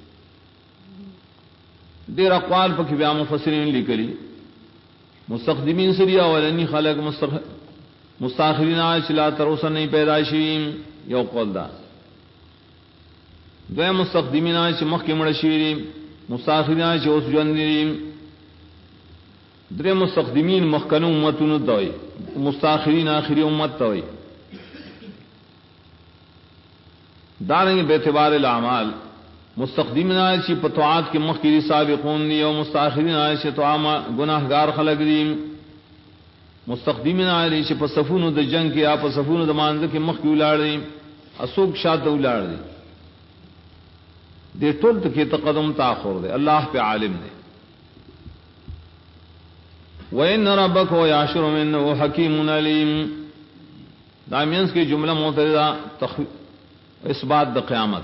ډیر اقوال په کې بیا مفسرین لیکلي مستقدمین سریا ولنی خلق مستاخرین لا تروسن نہیں پیدا شویم یو قول دا دوی مستقدمین چې مخکې مړ شوي دي مستاخرین چې اوس ژوند دي درې مستقدمین مخکنو امتونو ته وایي مستاخرین آخری امت ته وایي دارنګ به اعتبار الاعمال مستقدمین چې په طاعات کې مخکې سابقون دي او مستاخرین چې طاعه گناهګار خلق دي مستقدمین علی چې په صفونو د جنگ کې یا په صفونو د مانځ کې مخکې ولاړ دي اسوک شاته ولاړ دي دے ټول ته کې تقدم تاخر دے الله په عالم دے وَإِنَّ رَبَّكَ وَيَعْشُرُ مِنَّهُ حَكِيمٌ عَلِيمٌ دامینس کی جملہ معترضہ اثبات د قیامت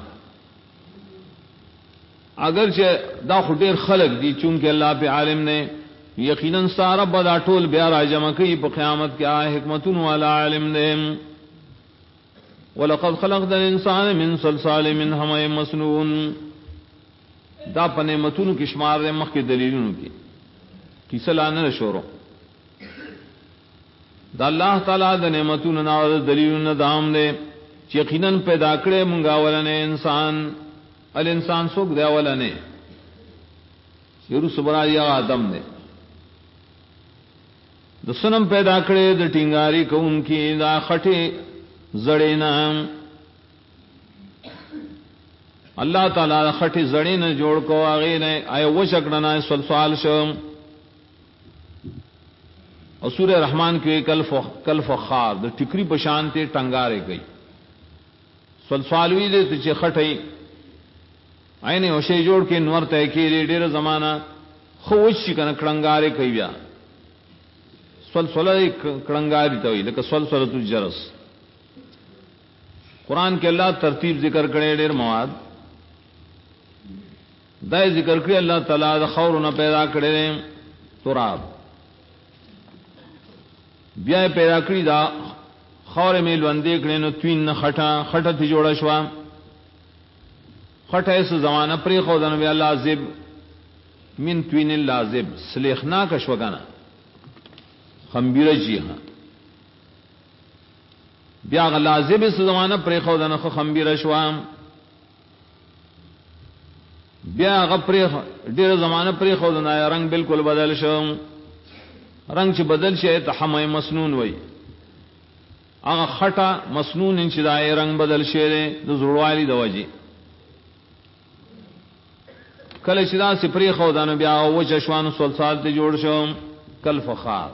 اگرچہ دا خډیر خلق دی چونکہ اللہ پہ عالم نے یقیناً سارا بدا ټول بیا را جمع کی په قیامت کیا حکمتون والا عالم دے وَلَقَدْ خَلَقْنَا الْإِنسَانَ مِنْ صَلْصَالٍ مِنْ حَمَإٍ مَسْنُونٍ دا په نعمتونو کې شمار دے مخ کې دلیلونو کې کیسه لانه شورو دا الله تعالی د نعمتونو نه دلیلونو دام دے چې یقینا پیدا کړې مونږه ولنه انسان الانسان څوک دی ولنه یورو صبر یا آدم دے د سنم پیدا کړې د ټینګاری کوونکی دا خټه زړینا اللہ تعالی خټي زړینا جوړ کو هغه نه آی و شکړنا سلسال شو او سورہ رحمان کې کل فخار د ټیکری په شان ته ټنګاره کوي سلسالوی دې چې خټي عین او شی جوړ کې نور ته کې ډېر زمانہ خو شي کنه کړنګاره کوي بیا سلسله کړنګاری ته وي لکه سلسله الجرس قرآن کے اللہ ترتیب ذکر کرے ډیر مواد دای ذکر کړی الله تعالی د خور نه پیدا کړي تراب بیا پیدا کړی دا خور میل باندې کړي نو توین نه خټه ته جوړه شو خټه ایسو زمانہ پرې خو دنه بیا لازم من توین لازم سلیخنا کا شو کنه خمبیره جی ها بیا لازم اس زمانہ پرې خو دنه خمبیره شو بیا غپری ډیر زمانہ پرې خو دنه رنگ بالکل بدل شو رنگ چې بدل شي ته حمای مسنون وای هغه خټه مسنون چې دای رنگ بدل شي د زړوالي د وجه کله چې دا سپری خو دانو بیا او چشوان سلسال ته جوړ شو کل فخار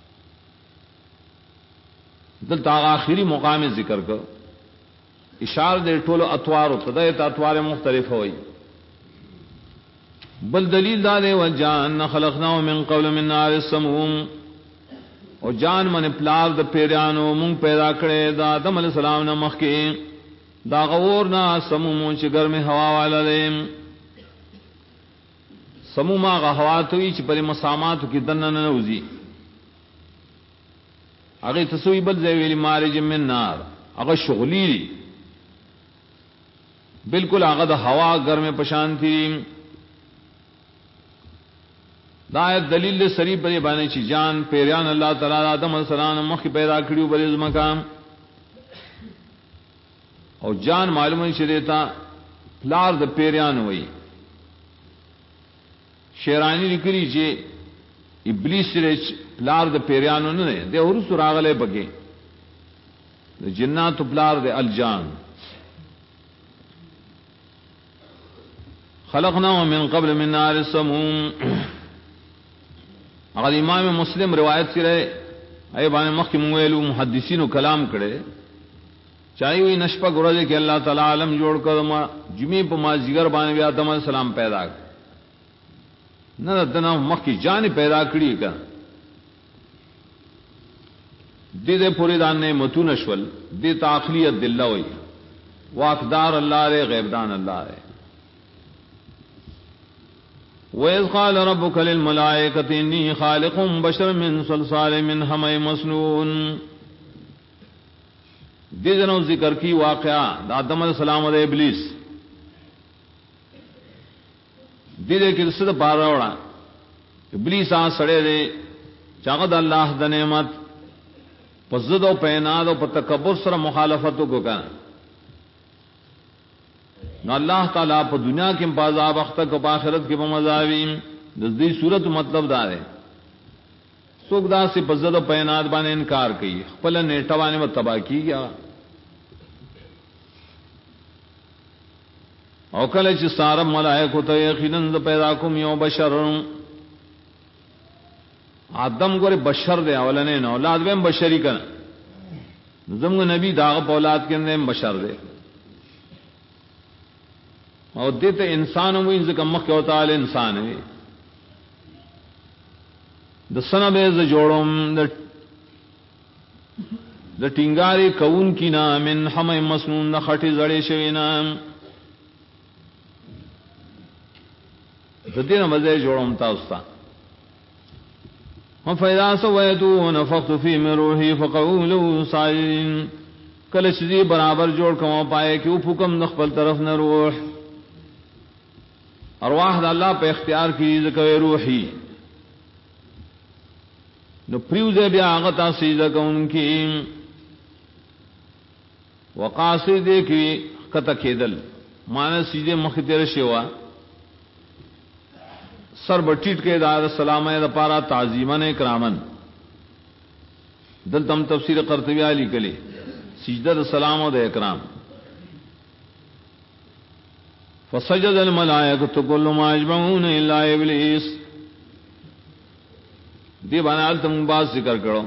دلته آخری مقام ذکر کو اشاره د ټولو اطوار ته د اطوار مختلف وي بل دلیل دا دی وجان خلقنا من قبل من نار السموم او جان من پلار د پیرانو مون پیدا کړي دا آدم علیہ السلام نه مخکې دا غور نه سموم چې ګرمه هوا والا دی سموم هغه هوا ته چې پر مسامات کې دنه نه وځي هغه تسوی بل ځای ویلی مارج من نار هغه شغلی بالکل هغه د هوا ګرمه پشانتی دا دلیل سری پر باندې چې جان پیران الله تعالی آدم علیہ السلام مخ پیدا کړیو بل مقام او جان معلومه شریتا پلار د پیران وای شیرانی لیکلی چې ابلیس رچ پلار د پیرانو نه دی د ورس راغله بګي د جنات پلار د الجان خلقنا من قبل من نار السموم اگر امام مسلم روایت سره ای باندې مخکې مویلو محدثینو کلام کړي چاہیے وی نشپا ګورځي کې الله تعالی عالم جوړ کړ ما جمعې په مازیګر باندې بیا آدم علیہ السلام پیدا نه دنه مخکې جان پیدا کړی کا دې دې پوری دان نه متون شول دې تعقلیت دله وی واقدار الله ر غیب دان الله ر وَإِذْ قَالَ رَبُّكَ لِلْمَلَائِكَةِ إِنِّي خَالِقٌ بَشَرًا مِّن صَلْصَالٍ مِّنْ حَمَإٍ مَّسْنُونٍ دې جنو ذکر کی واقعہ د آدم علیہ السلام او ابلیس دې کې څه د بار راوړه ابلیس آ سړې دې چاغه د الله د نعمت پزد او پیناد او په تکبر سره مخالفت وکړه نو الله تعالی په دنیا کې په عذاب اخته کو په آخرت کې په مزاوی د دې صورت مطلب دا دی څوک دا سي بزد او پینات باندې انکار کوي خپل نیټه باندې متبا کیږي او کله چې ساره ملائکه ته یقینا پیدا کوم یو بشر آدم ګوره بشر دی اولنې نه اولاد به بشری کړه زموږ نبی دا په اولاد کې نه بشر دی او دته انسان وې ځکه مخ او تعالی انسان وي د سنه به ز جوړوم د ټینګاري کون کینا من حمه مسنون د خټي زړې شوی نه د دې نه مزه جوړوم تاسو ته هم فیدا سویتو نفخت فی من روحی فقولوا صالحین کله چې برابر جوړ کوم پائے کې او حکم د خپل طرف نه روح ارواح د الله په اختیار کې ذکر روحي نو پریوزه بیا هغه تاسو ځکهونکي وقاصد کې کته کېدل مان سیده مخ تیر شوا سر بټیټ کې دار سلامه د پارا تعظیمن کرامن دلته تفسیر قرطبی علی کلی سجده د سلام او د اکرام فسجد الملائکه كلهم اجمعون الا ابلیس دی باندې تم باز ذکر کړو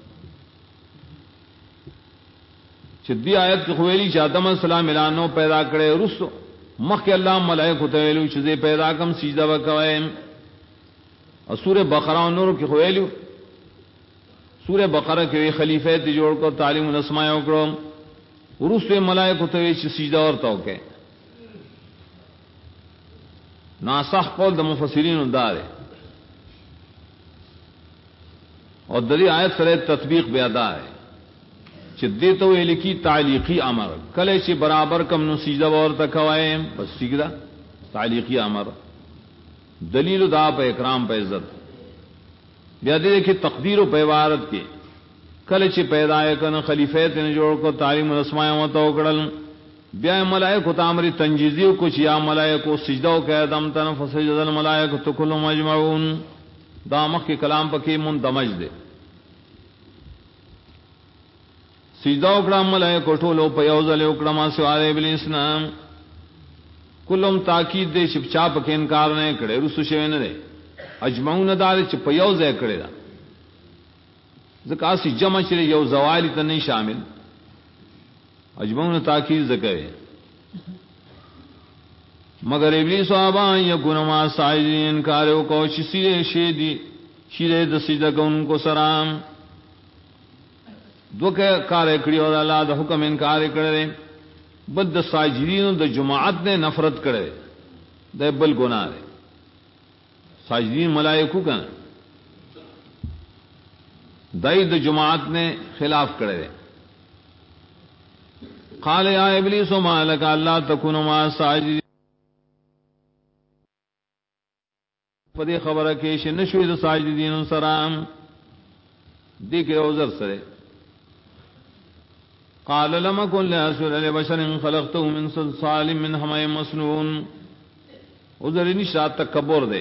چې دی آیت کې خویلی چې آدم السلام اعلانو پیدا کړي رسو مخکې الله ملائکه ته ویلو چې پیدا کم سجده وکوي او سوره بقره او نور کې خویلو سوره بقره کې خلیفہ ته جوړ کو تعلیم الاسماء وکړو ورسو ملائکه ته چې سجده ورته وکړي ناصح قول د مفسرین دار اور دری آیت سره تطبیق بیا دا ہے چې دې ته ویل کی تعلیقی امر کله چې برابر کم نو سجده ورته کوي بس سجده تعلیقی امر دلیل دا په اکرام په عزت بیا دې کې تقدیر او په عبارت کې کله چې پیدا کنه خلیفہ ته جوړ کو تعلیم الاسماء او توکل بیا ملائکه ته امر تنجیزی کو چې یا ملائکه سجده کوي ادم تن فسجد الملائکه كلهم اجمعون دا مخ کې کلام پکې مندمج دي سجدہ وکړه ملائکه ټولو په یو ځل وکړه ما سوال ابلیس نام کلم تاکید دې چې چا په انکار نه کړي رسو شوی نه دی اجمعون دار چې په یو ځای کړي دا ځکه اسی جمع چې یو زوالی ته نه شامل اجمعون تاکید ذکر مگر ابلیس ابا یکون ما ساجدین انکار وکړو چې سیده شی دی شیده د سجده کوونکو سلام دوکه کار کړی او الله د حکم انکار کړی بد د ساجدین د جماعت نے نفرت کړي د بل ګناه ده ساجدین ملائکو کنا دای د جماعت نے خلاف کړي قال یا ابلیس ما لك الا تكون مع الساجدين پدې خبره کې چې نشوي د ساجدین سره دې کې عذر سره قال لم كن لأسجد لبشر خلقته من صلصال من حمأ مسنون عذر نشاط تکبر دے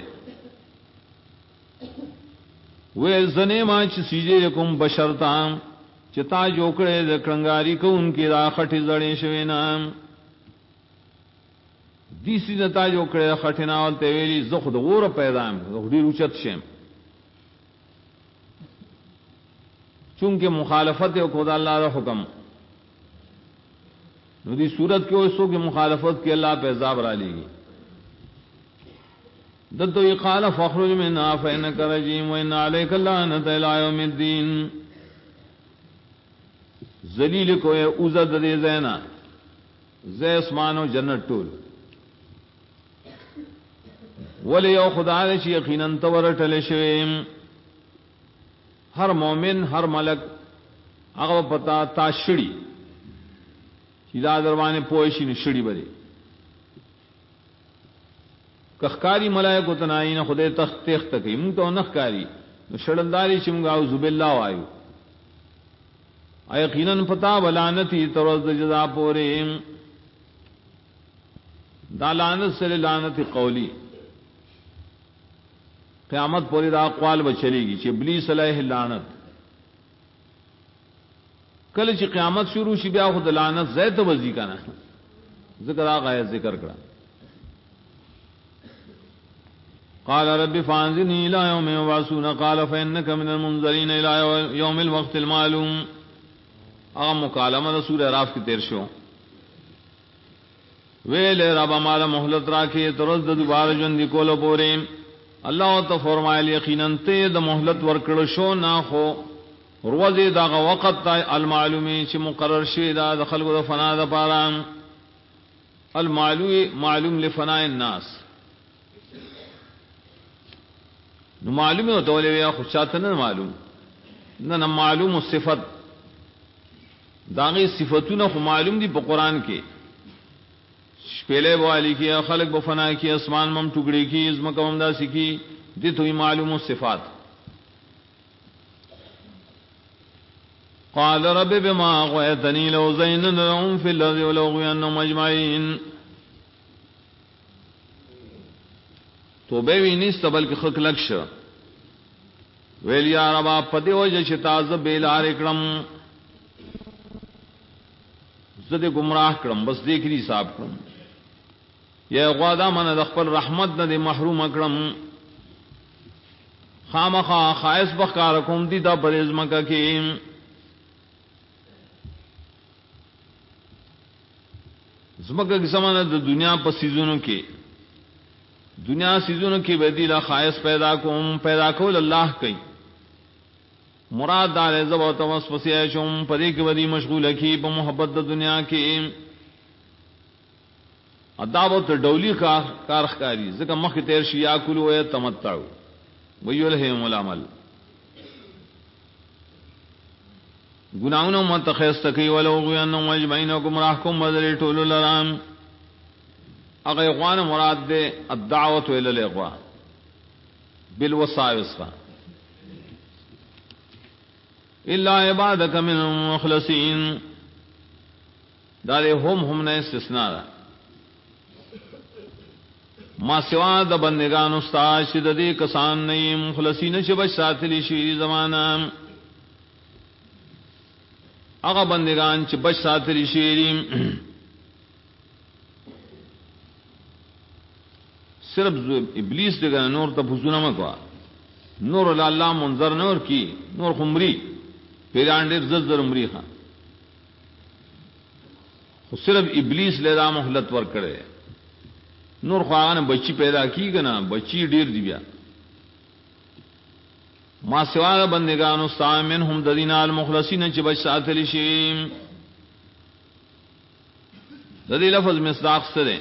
وې زنه ما چې سجده کوم بشر تام چې تا جوړې د کړنګاری کو انکی را خټې زړې شوي نام دې سجده تا جوړې خټې نه ولته ویلي زه خود غوړه پیدام غوډي روچت شم چونکه مخالفت او خدا الله را حکم نو دی صورت کې اوسو کې مخالفت کې الله په عذاب را لېږي دتو قال فخرج منها فإنك رجيم وإن عليك اللعنة إلى يوم الدين ذلیل کو اوزد دې زینا زې اسمانو جنت ټول ولی یو خدای چې یقینا تورټل شوی هر مؤمن هر ملک هغه پتا تا شړی چې دا دروانه پوښی نشړی بری کخکاری ملائکه تناین خدای تخت کوي موږ ته نخکاری نو شړنداري چې موږ اعوذ بالله وایو یقینا پتا ولانتی تروز جزا پورې دا لعنت سره لعنت قولی قیامت پوری دا اقوال بچلېږي چې ابلیس علیه لعنت کله چې قیامت شروع شي بیا خود لعنت زیت وزي کنه ذکر هغه ذکر کړه قال رب فانزني الى يوم يبعثون قال فانك من المنذرين الى يوم الوقت المعلوم هغه مکالمه د سوره اعراف کې تیر شو ویل رب مال مهلت راکې ترز د دوباره ژوند کولو پورې الله تو فرمایل یقینا ته د مهلت ورکړ شو نه خو روزه دا وخت المعلومي چې مقرر شوی دا د خلکو د فنا د پاره المعلوم لفناء الناس نو معلومه او تولې خو شاته نه معلوم نه معلوم صفت داغه صفاتونه خو معلوم دي په قران کې شپېلې والی کې خلق په فنا کې اسمان مم ټوکړي کې ازم کوم دا سکی دي ته معلوم صفات قال رب بما غويتني لو زينن لهم في الارض ولو غوينهم اجمعين توبه ویني استبل کې خلق لکش ویل یا رب په دې وجه چې تاسو به لار کړم زده گمراه کړم بس دې کې حساب کړم یا غوادا من د خپل رحمت نه محروم کړم خامخا خائس بخار کوم دي دا پرېزمکه کې زمکه کی سمانه د دنیا په سيزونو کې دنیا سيزونو کې بدیلا خائس پیدا کول الله کوي مراد دار زبو تمس پسیا شوم پدې کې ودی مشغوله کی په محبت د دنیا کې ادابت ډولی کار خکاری ځکه مخ تیر شي یا کول او تمتع ویلهم العمل گناہوں متخص تکی ولو غیانو مجمعینکم راحکم مدر طول لرام اغیقوان مراد دے الدعوت الى الاغوا بالوصائص الا عبادک من المخلصین دارے هم نے استثناء ما سوا د بندگان استاد شددی کسان نیم مخلصین چې بچ ساتلی شي زمانہ هغه بندگان چې بچ ساتلی شي صرف ابلیس دغه نور ته بوزونه مکوا نور الله منظر نور کی نور خمری پیران ډیر زر عمری خان خو صرف ابلیس له دا مهلت ور کړي نور خواغان بچی پیدا کیږي نه بچی ډیر دی بیا ما سوا بندگانو سامن هم د دین المخلصین چې بچ ساتلی شي د دې لفظ مصداق سره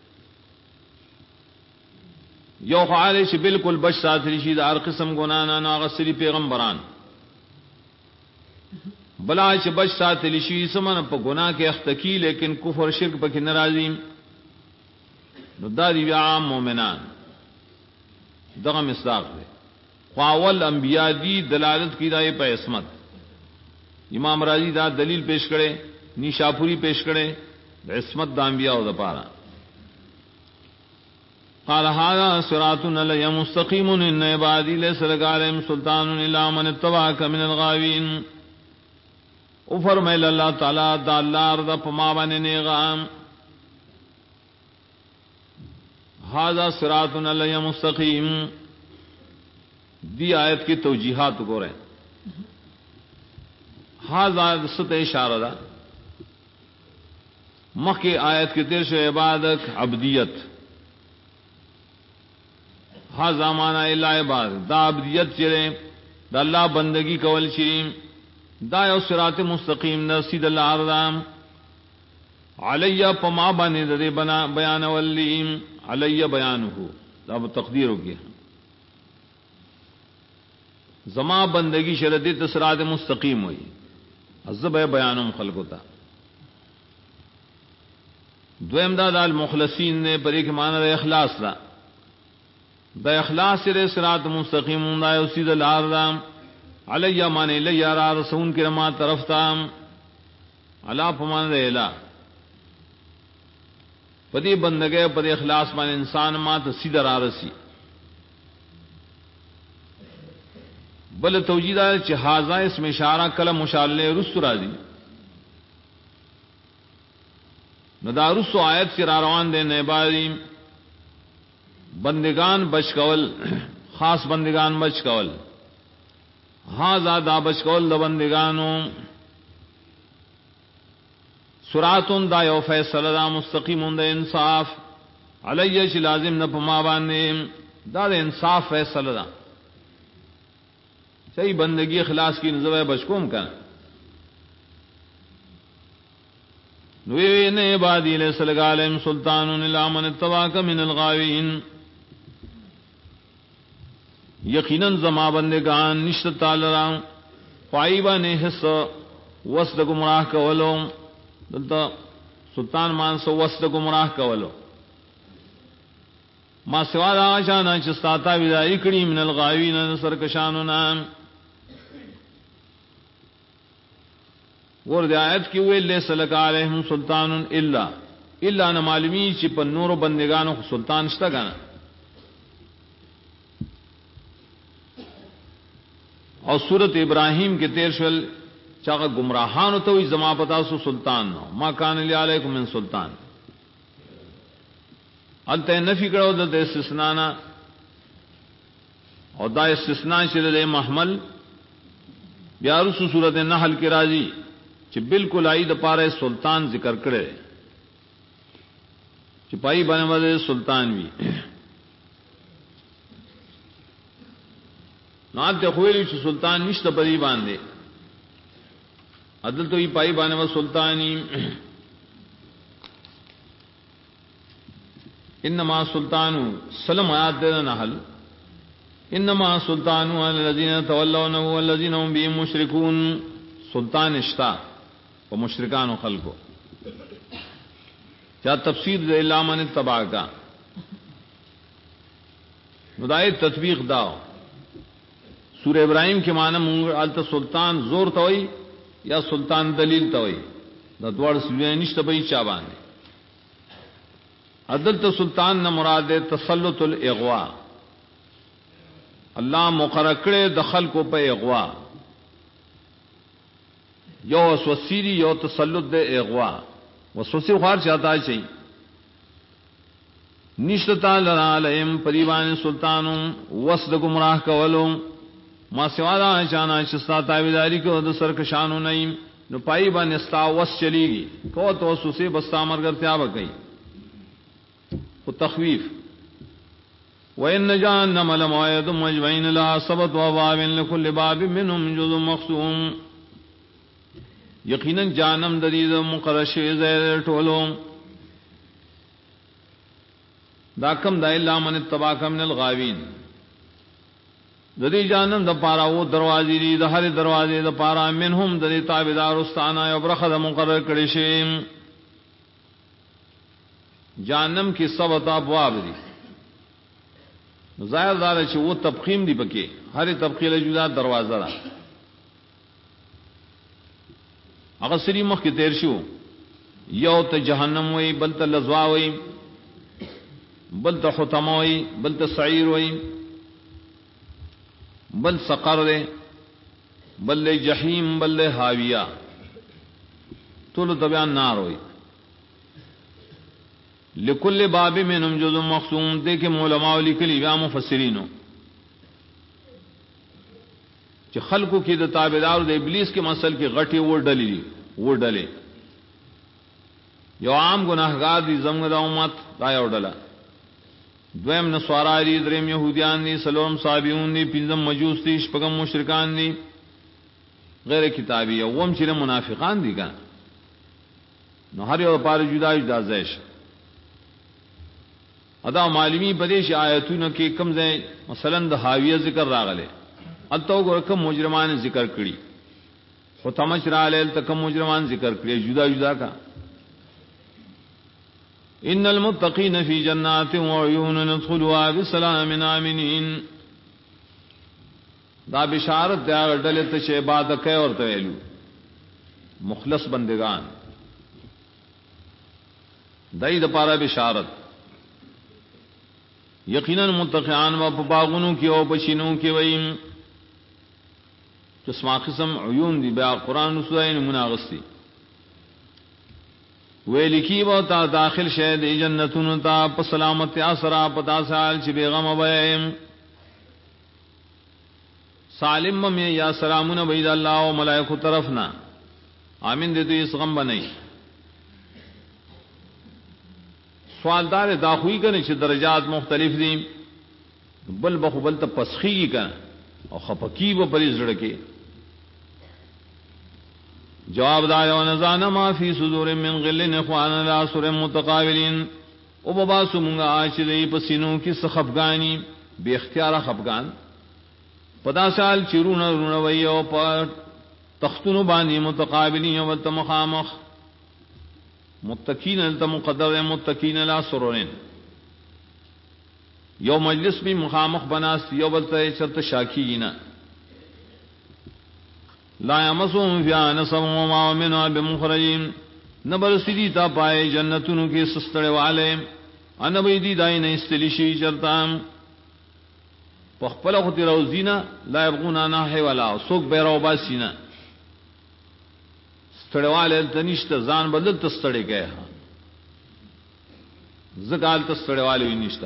یو خاله چې بالکل بچ ساتلی شي د هر قسم ګنا نه ناغسری پیغمبران بلا چې بچ ساتلی شي سمن په ګنا کې اختکی لیکن کفر شرک پکې ناراضی نو دا دی عام مؤمنان دغه مصداق دی خواول انبیاء دی دلالت کی دای په عصمت امام رازی دا دلیل پیش کړي نیشاپوری پیش کړي د عصمت د انبیاء او د پاره قال هذا صراط لي مستقيم ان عبادي ليس لك عليهم سلطان الا من اتبعك من الغاوين او فرمایل الله تعالی دا الله رضا پما باندې نیغام هذا صراط لي مستقيم دی آیت کی توجیحات کو رہے ہاں ست اشارہ دا مخی آیت کی ترش عبادت عبدیت ہاں زمانہ اللہ عباد دا عبدیت چرے دا اللہ بندگی کول شریم دا یو صراط مستقیم دا سید اللہ عرضام علیہ پما بانے دے بنا بیان واللیم علیہ بیانہو دا تقدیر ہو گیا زما بندگی شرطی تصرات مستقیم ہوئی عزب بیانم خلقو تا دویم دا المخلصین نے پر ایک معنی دا اخلاص دا اخلاص سر صراط مستقیم دا اسید الارضام علیہ معنی لیہ را رسون کی رما طرف تام علا پمان دا الہ پدی بندگے پدی اخلاص معنی انسان ما تسید را رسی بل توجیدہ چہازہ اس میں اشارہ کلم مشالے رس راضی ندا رس آیت سے راروان دے نباری بندگان بچ کول خاص بندگان بچ کول ہاں زادہ بچ کول دا بندگانوں سراتن دا یو فیصل دا مستقیم دا انصاف علیہ چی لازم نپما باندے دا دا انصاف فیصل دا صحیح بندگی اخلاص کی نظر بچکوم کا نوی نے عبادی لیس لگا علیہم سلطان الا من اتبعک من الغاوین یقیناً زما بندگان نشت تعالی فائبہ نے حصہ وسط گمراہ کولو دلتا سلطان مان سو وسط گمراہ کولو ما سوا دا آشانا چستاتا ودا اکڑی من الغاوین سرکشانونا ورد آیت کی ہوئے لیس لک علیہم سلطان الا نمالمی چی پر نور بندگانو سلطان شتا گانا اور سورت ابراہیم کے تیرشل چاگا گمراہانو توی زما پتا سو سلطان نو ما کان لی علیکم من سلطان التے نفی کرو دا استثنانا اور دا استثناء شد دے محمل بیارسو سورت نحل کی راضی چې بالکل آئی د پاره سلطان ذکر کړي چې پای باندې سلطان وی نه ته خویل چې سلطان نشته پری باندې عدل ته یې پای باندې سلطانی انما سلطانو سلم آیات نحل انما سلطانو علی الذین تولونه والذین هم به مشرکون سلطان اشتا و مشرکان و خلقو کیا تفسیر دے اللہ من اتباع کا ندائے تطبیق داو سورہ ابراہیم کے معنی مونگا سلطان زور توئی یا سلطان دلیل توئی دا دوار سویہ نشت بئی چابانے عدلت سلطان نہ مراد تسلط الاغوا اللہ مقرر کرے دخل کو پہ اغوا یو وسوسه دی یو تسلط د اغوا وسوسه خار چاته شي نشت تعالی علیهم پریوان سلطانو وسد گمراه کولو ما سوا دا چانا چستا تابعداری کو د سرکشانو نیم نو پای باندې استا وس چلیږي کو تو وسوسه بستا مرګرتیا وکي او تخویف وان جهنم لموعد مجمعين لا سبت وباب لكل باب منهم جزء مقسوم یقینا جانم د دې مقرر شوی زیر ټولو دا کم دا الا من اتباک من الغاوین د دې جانم د پارا و دروازې دي د هر دروازې د پارا منهم د تابعدار واستانه او برخه د مقرر کړي شي جانم کې سبت ابواب دي ظاهر دار چې و تفخیم دی پکې هر طبقه له جدا دروازه ده هغه سری مخ کې تیر شو یو ته جهنم وای بل ته لظوا وای بل ته حطم وای بل ته سعیر وای بل سقر ده بل جهنم بل حاویہ ټول ته بیان نار وای لکل باب منهم جزء مقسوم دې کې علماء لیکلي یا مفسرینو چې خلقو کې د تابعدار د ابلیس کې مسل کې غټي وډلې یو عام گناهګار دي زموږ د امت دا یو ډله دویم نصارا دي دریم يهوديان دي سلام صابئون دي پنځم مجوس دي شپږم مشرکان دي غیر کتابي اوم چې منافقان دي ګان نو هر یو لپاره جدا جدا ځایش ادا معلومی بدیش آیتونو کې کم ځای مثلا د حاویہ ذکر راغله اته وګورکم مجرمان ذکر کړي ختمش را لیل تک مجرمان ذکر کړي جدا جدا کا ان المتقین فی جنات وعیون ندخلوا بسلام آمنین دا بشارت دا ډلې ته چې عبادت کوي ورته ویلو مخلص بندگان دای د پاره بشارت یقینا متقیان و باغونو کې او بشینو کې ویم قسم قسم عیون دی بیا قران سورین مناغستی ویلکی و تا داخل شه دی جنتون تا په سلامت اسرا پتا سال چې بیغم ویم سالم مې یا سلامون بيد الله او ملائکه طرفنا امین دې دې غم بنئ سوالدار دا خوې کنه چې درجات مختلف دي بل بخبل ته پسخي کنه او خپکی و پرې زړه کې جواب دا یو نزان ما فی صدور من غل اخوان لا سر متقابلین او بابا سمونگا آچدی پسینوں کی سخفگانی بے اختیار خفگان پدا سال چرون رونوی او پا تختن بانی متقابلین و مخامخ متقین التا مقدر متقین لا سرورین یو مجلس بھی مخامخ بناست یو بلتا چرت شاکینا لا یمسون فی نصب وما منها بمخرجین نبر سیدی تا پائے جنتونو کے سستڑے والے ان بیدی دای نه استلیشی چرتام پخپل خو روزینا لا یبغون نه ولا سوق بیرو باسینا ستړواله تنشت ځان بدل تستړې گئے زګال تستړواله نشتا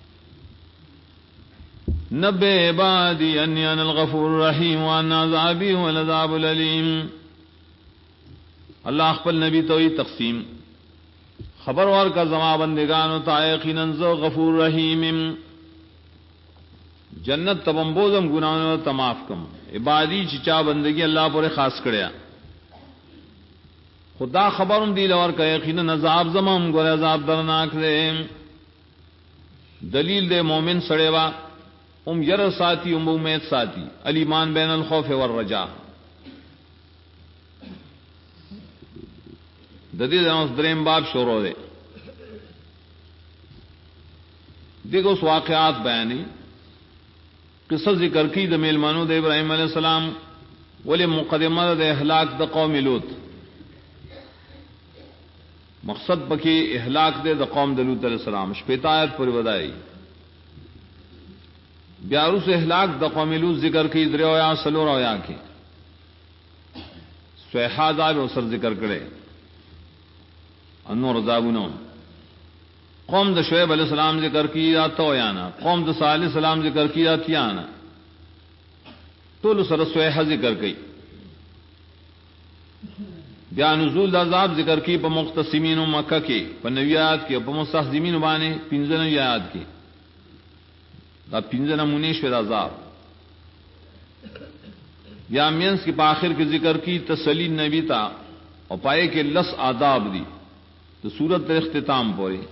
نبئ عبادی انی انا الغفور الرحیم وان عذابی هو العذاب الالم اللہ خپل نبی توئی تقسیم خبر ور کا زما بندگانو تا یقینا ذو غفور رحیم جنت تبمبوزم گناہوں تماف کم عبادی چچا بندگی اللہ پر خاص کړیا خدا خبرم دی لور کا یقینا عذاب زمام ګور عذاب درناک دے دلیل دے مومن سڑےوا یر ساتھی امید ساتھی الایمان بین الخوف والرجاء ددی دریم باب شروع دے دیکھو واقعات بیانی قصہ ذکر کی د میلمانو د ابراہیم علیہ السلام ولی مقدمہ د اهلاک د قوم لوط مقصد پکې اهلاک د قوم د لوط علیہ السلام شپیتایت پر ودائی بیارو سے اهلاک د قوم لوط ذکر کی دریا سلور او یا کی سویحا عذاب او سر ذکر کړي انور عذابونو قوم د شعیب علیہ السلام ذکر کیا تو یانا قوم د صالح علیہ السلام ذکر کیا تیانا ټول سره سویحا ذکر کړي بیا نزول د عذاب ذکر کی په مختصمین مکه کې په نویات کې په مستحزمین باندې 15 آیات کې دا 15 نمونه شو د عذاب یا مینس کی په آخر کې ذکر کی تسلی نبی تا او پائے کې لس آداب دی تو سورت اختتام پوری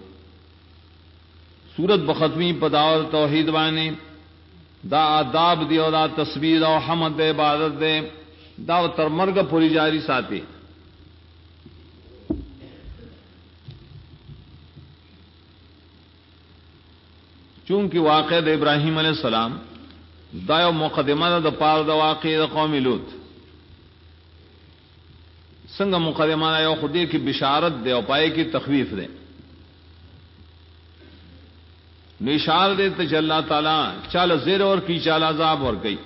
سورت بختمی په دعوت توحید باندې دا آداب دی او دا تسبیح او حمد عبادت دے دا تر مرګ پوری جاری ساتي چونکہ واقع د ابراہیم علیہ السلام دا یو مقدمه د پاره د واقع د قوم لوط څنګه مقدمه یو خدای کی بشارت دی او پای کی تخویف دی نو اشاره دی ته الله تعالی چاله زیر اور کی چاله عذاب اور کی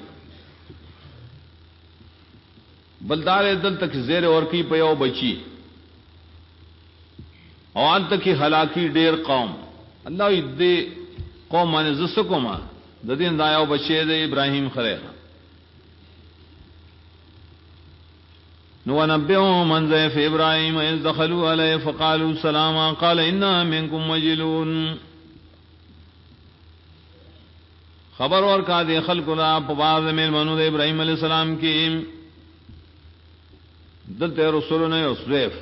بلدار دل تک زیر اور کی په یو بچی او ان تک هلاکی ډیر قوم الله دې قوم باندې زسکوما د دین دایو بچی د ابراهیم خلیل نو نبئهم من ضيف ابراهيم اذ دخلوا عليه فقالوا سلاما قال انا منكم وجلون خبر ورکا دے خلق لا پواز میں منو دے ابراہیم علیہ السلام کی دلتے رسولنا یو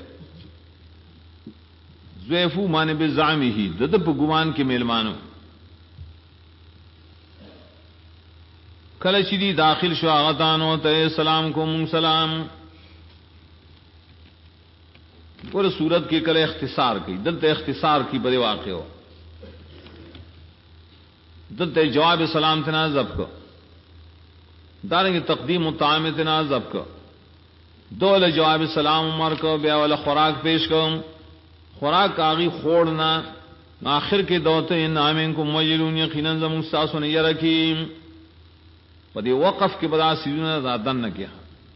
ضیفو مانے بزعمه دد په ګمان کې میلمانو کله چې دی داخل شو هغه تانو ته سلام کوم سلام ور صورت کې کله اختصار کی دلته اختصار کی بڑے واقع ہو دلته جواب سلام تنازب کو دارنګ تقدیم متعام تنازب کو دول جواب سلام عمر کو بیا ول خوراک پیش کوم خوراک آغی خوڑنا آخر کے دوتے ان آمین کو مجلون یقینا زم استاسون یرکیم پدی وقف کے بدا سیدنا زادن نہ کیا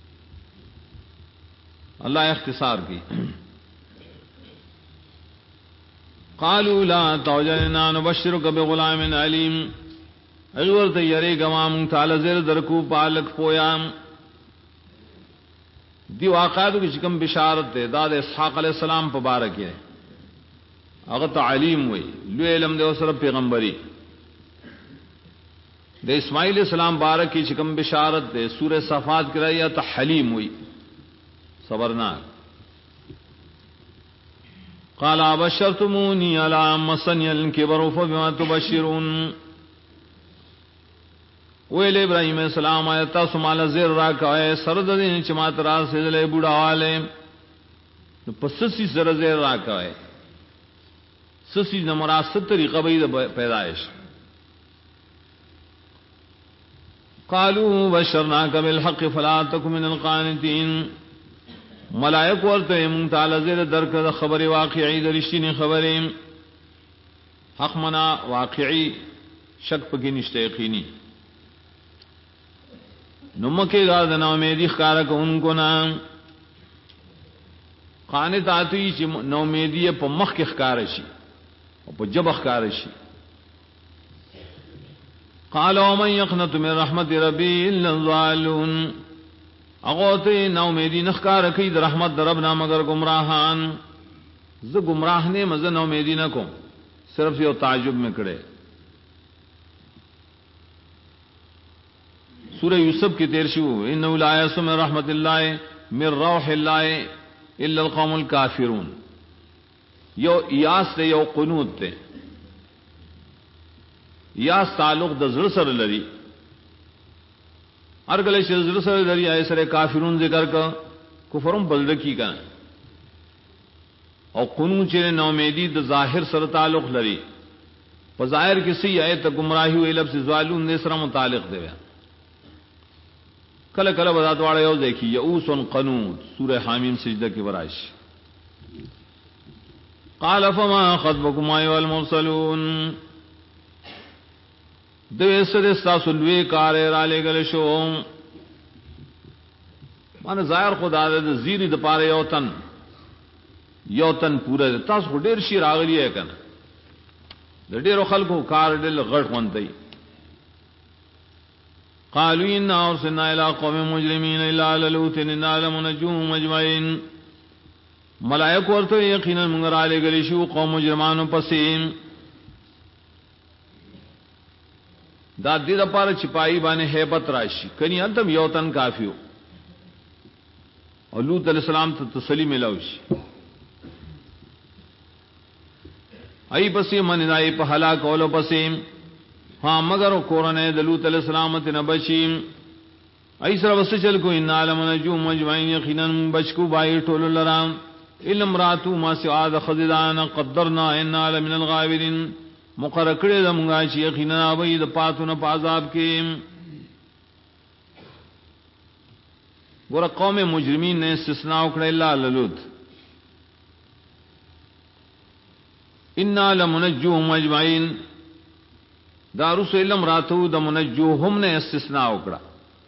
اللہ اختصار کی قالوا لا توجلنا نبشرك بغلام علیم اغور تیاری گوام تعالی زیر درکو پالک پویام دی واقعاتو کی چکم بشارت دے داد اسحاق علیہ السلام پبارک ہے اگر تعلیم ہوئی لو علم دے اسر پیغمبری دے اسماعیل علیہ السلام بارک کی چکم بشارت دے سورہ صفات کرایا تو حلیم ہوئی صبرناک قال ابشرتمونی علی مسنی الکبر فبما تبشرون ویل ابراہیم علیہ السلام آیتا سمال زیر راکوئے سرد دین چمات راس دلے بوڑا والے پسسی سر زیر راکوئے سسی نمراد ست طریقہ بید پیدائش قالوا بشرناک بالحق فلا تک من القانتین ملائک ورته مون تعالی زیر درک خبر واقعی درشتین خبریں حق منا واقعی شک پکی نشتے یقینی نمکے گا دنا امیدی خکارا کو ان کو نام قانت آتی چی نو امیدی پا مخ کی خکارشی پا جب خکارشی قال ومن يقنط من رحمت ربی الا الضالون اغوتے نو امیدی نخکار کی در رحمت در ربنا مگر گمراہان ز گمراہ نے مزہ نو امیدی نہ کو صرف یہ تعجب میں کڑے سورہ یوسف کی تیرشو انه لا یسم رحمت اللہ من روح اللہ الا القوم الکافرون یو ایاس تے یو قنوت تے ایاس تعلق د زړه سره لري ارګل چې زړه سره لري ایسره کافرون ذکر کا کفرم بدل کی کا او قنوت چې نو امیدی د ظاهر سره تعلق لري په ظاهر کې سی ایت گمراهی او لفظ ظالم نے سره متعلق دی کله کله بذات واړه یو دیکھی یئوس قنوت سورہ حامیم سجدہ کی ورائش قال فما خطبكم ايها المرسلون دوی سره تاسو لوی کار را لګل شو مانه ظاهر خدا د زیری د پاره یو تن پورا تاسو ډیر شي راغلی ہے کنه د ډیرو خلکو کار ډل غټ غونډي قالوا ان ارسلنا الى قوم مجرمين الا على لوط اننا لمنجوهم اجمعين ملائکه ورته یقینا موږ را لګلی شو قوم مجرمانو پسې دا دې لپاره چپای باندې hebat راشي کني انتم یو تن کافیو او لوط علیہ السلام ته تسلی ملاوي ای پسې من دای په هلاک اولو پسې ها مگر قرآن د لوط علیہ السلام ته نبشیم ای سره وس چل کو ان عالم نجوم مجمعین یقینا بشکو بای ټول لرام علم راتو ما سعاد خذدان قدرنا ان من الغابرین مقرر کړی د مونږه چې یقینا وای د پاتونه په عذاب کې ګور قوم مجرمین نے استثناء کړی الا لوط ان لمنجوهم اجمعین دا رسول علم راتو د منجوهم نے استثناء وکړه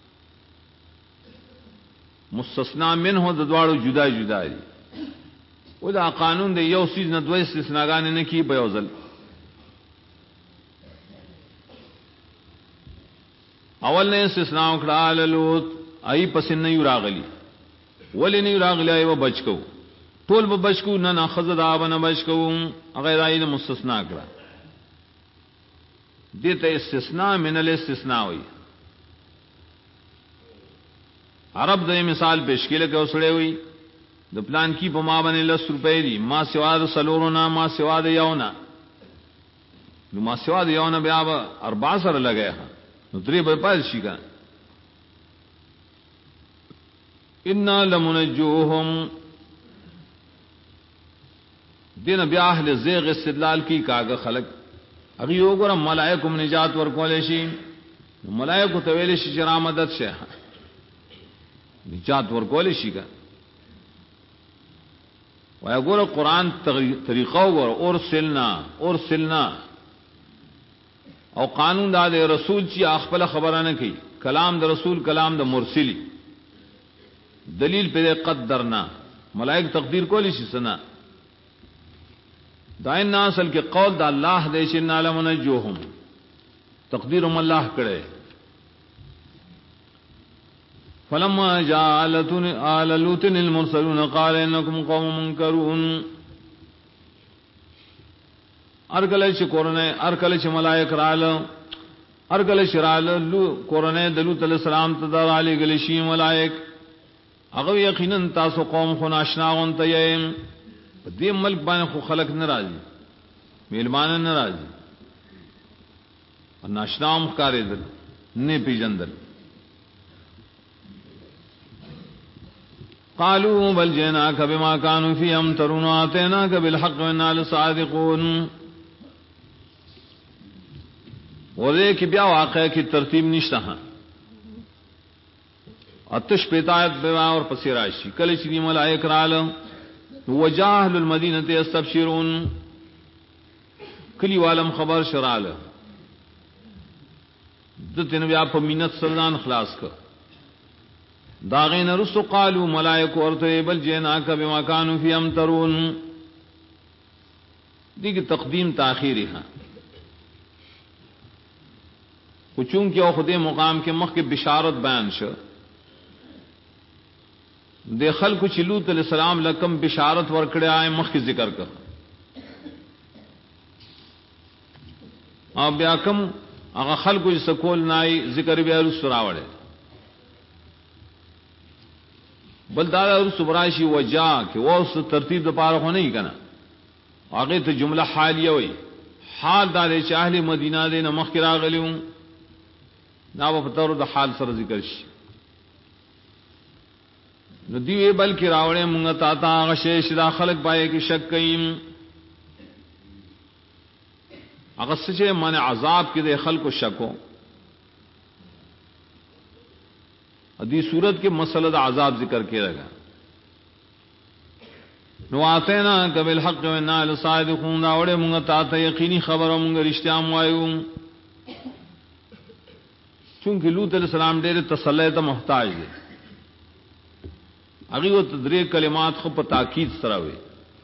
مستثنا منه د دواړو جدا جدا دي او دا قانون دی یو سیز نه دوه استثناګان نه کی بیوزل اول نه استثناء وکړه لوط ای پس نه یو راغلی ولی نه راغلی ای و بچکو ټول به بچکو نه نه خزدا بنه بچکو غیر ای مستثنا کړه دته استثناء من الاستثناء وي عرب د مثال پیش کړي کې اوسړې وي د پلان کی په ما باندې 10 روپے دي ما سوا د سلورنا ما سوا د یونا نو ما سوا د یونا بیا 4 سره لګیا نو درې به پاس شي کا ان لمنجوهم دین بیا اهل زیغ استدلال کی کاغه خلق اغه یو ګره ملائکه نجات ورکول شي ملائکه ته ویل شي چې را مدد شه نجات ورکول شي کا وای ګوره قران طریقه وګوره ارسلنا او قانون دا د رسول چې خپل خبره نه کوي کلام د رسول کلام د مرسلی دلیل په قدرنا ملائک تقدیر کولی شي سنا داین اصل کې قول د الله د چې نعلم نجوهم تقدیرهم الله کړي فلما جاء آل لوط المرسلون قال انكم قوم منكرون ارګل چې قرآن ارګل چې ملائک رااله ارګل چې رااله قرآن د لوط علیہ السلام ته دراله غلی شي ملائک هغه یقینا تاسو قوم خو ناشنا غونته یې دې ملک باندې خو خلق ناراضي میلمان ناراضي ناشنا مخارېدل نه پیجندل قالوا بل جئناك بما كانوا فيه يمترون واتيناك بالحق وإنا لصادقون ورې کې بیا واقعي کې ترتیب نشته ها اتش پیتایت بما اور پسې راشي کله چې ملائک رااله وجاهل المدینه یستبشرون کلی والم خبر شراله د تن بیا په مینت سردان خلاص کړ داغین رسو قالو ملائک ورته بل جناک بما كانوا فی امترون دیگه تقدیم تاخیری ها خو چونکه او خدای مقام کې مخ کې بشارت بیان شو د خلکو چې لوط علیہ السلام لکم بشارت ورکړی آی مخ کې ذکر کړ او بیا کوم هغه خلکو چې سکول نای ذکر بیا رسراوړي بل دا صبراشی وجا کہ وہ اس ترتیب د پاره خو نه کنا هغه ته جمله حالیه وي حال دار چې اهل مدینه دې نه مخ کرا غلیو نا په تور د حال سره ذکر شي نو دی بلکې راوړې مونږ تا هغه شیش دا خلق پای کې شک کیم هغه څه معنی عذاب کې د خلکو شکو ادي صورت کے مسئلہ عذاب ذکر کیا گیا نو اتینا قبل حق و انا لصادقون اوڑے مونږ ته یقیني خبره مونږ رښتیا وایو چونکه لوط علیہ السلام ډېر تسلی ته محتاج دي هغه و تدری کلمات خو په تاکید سره وي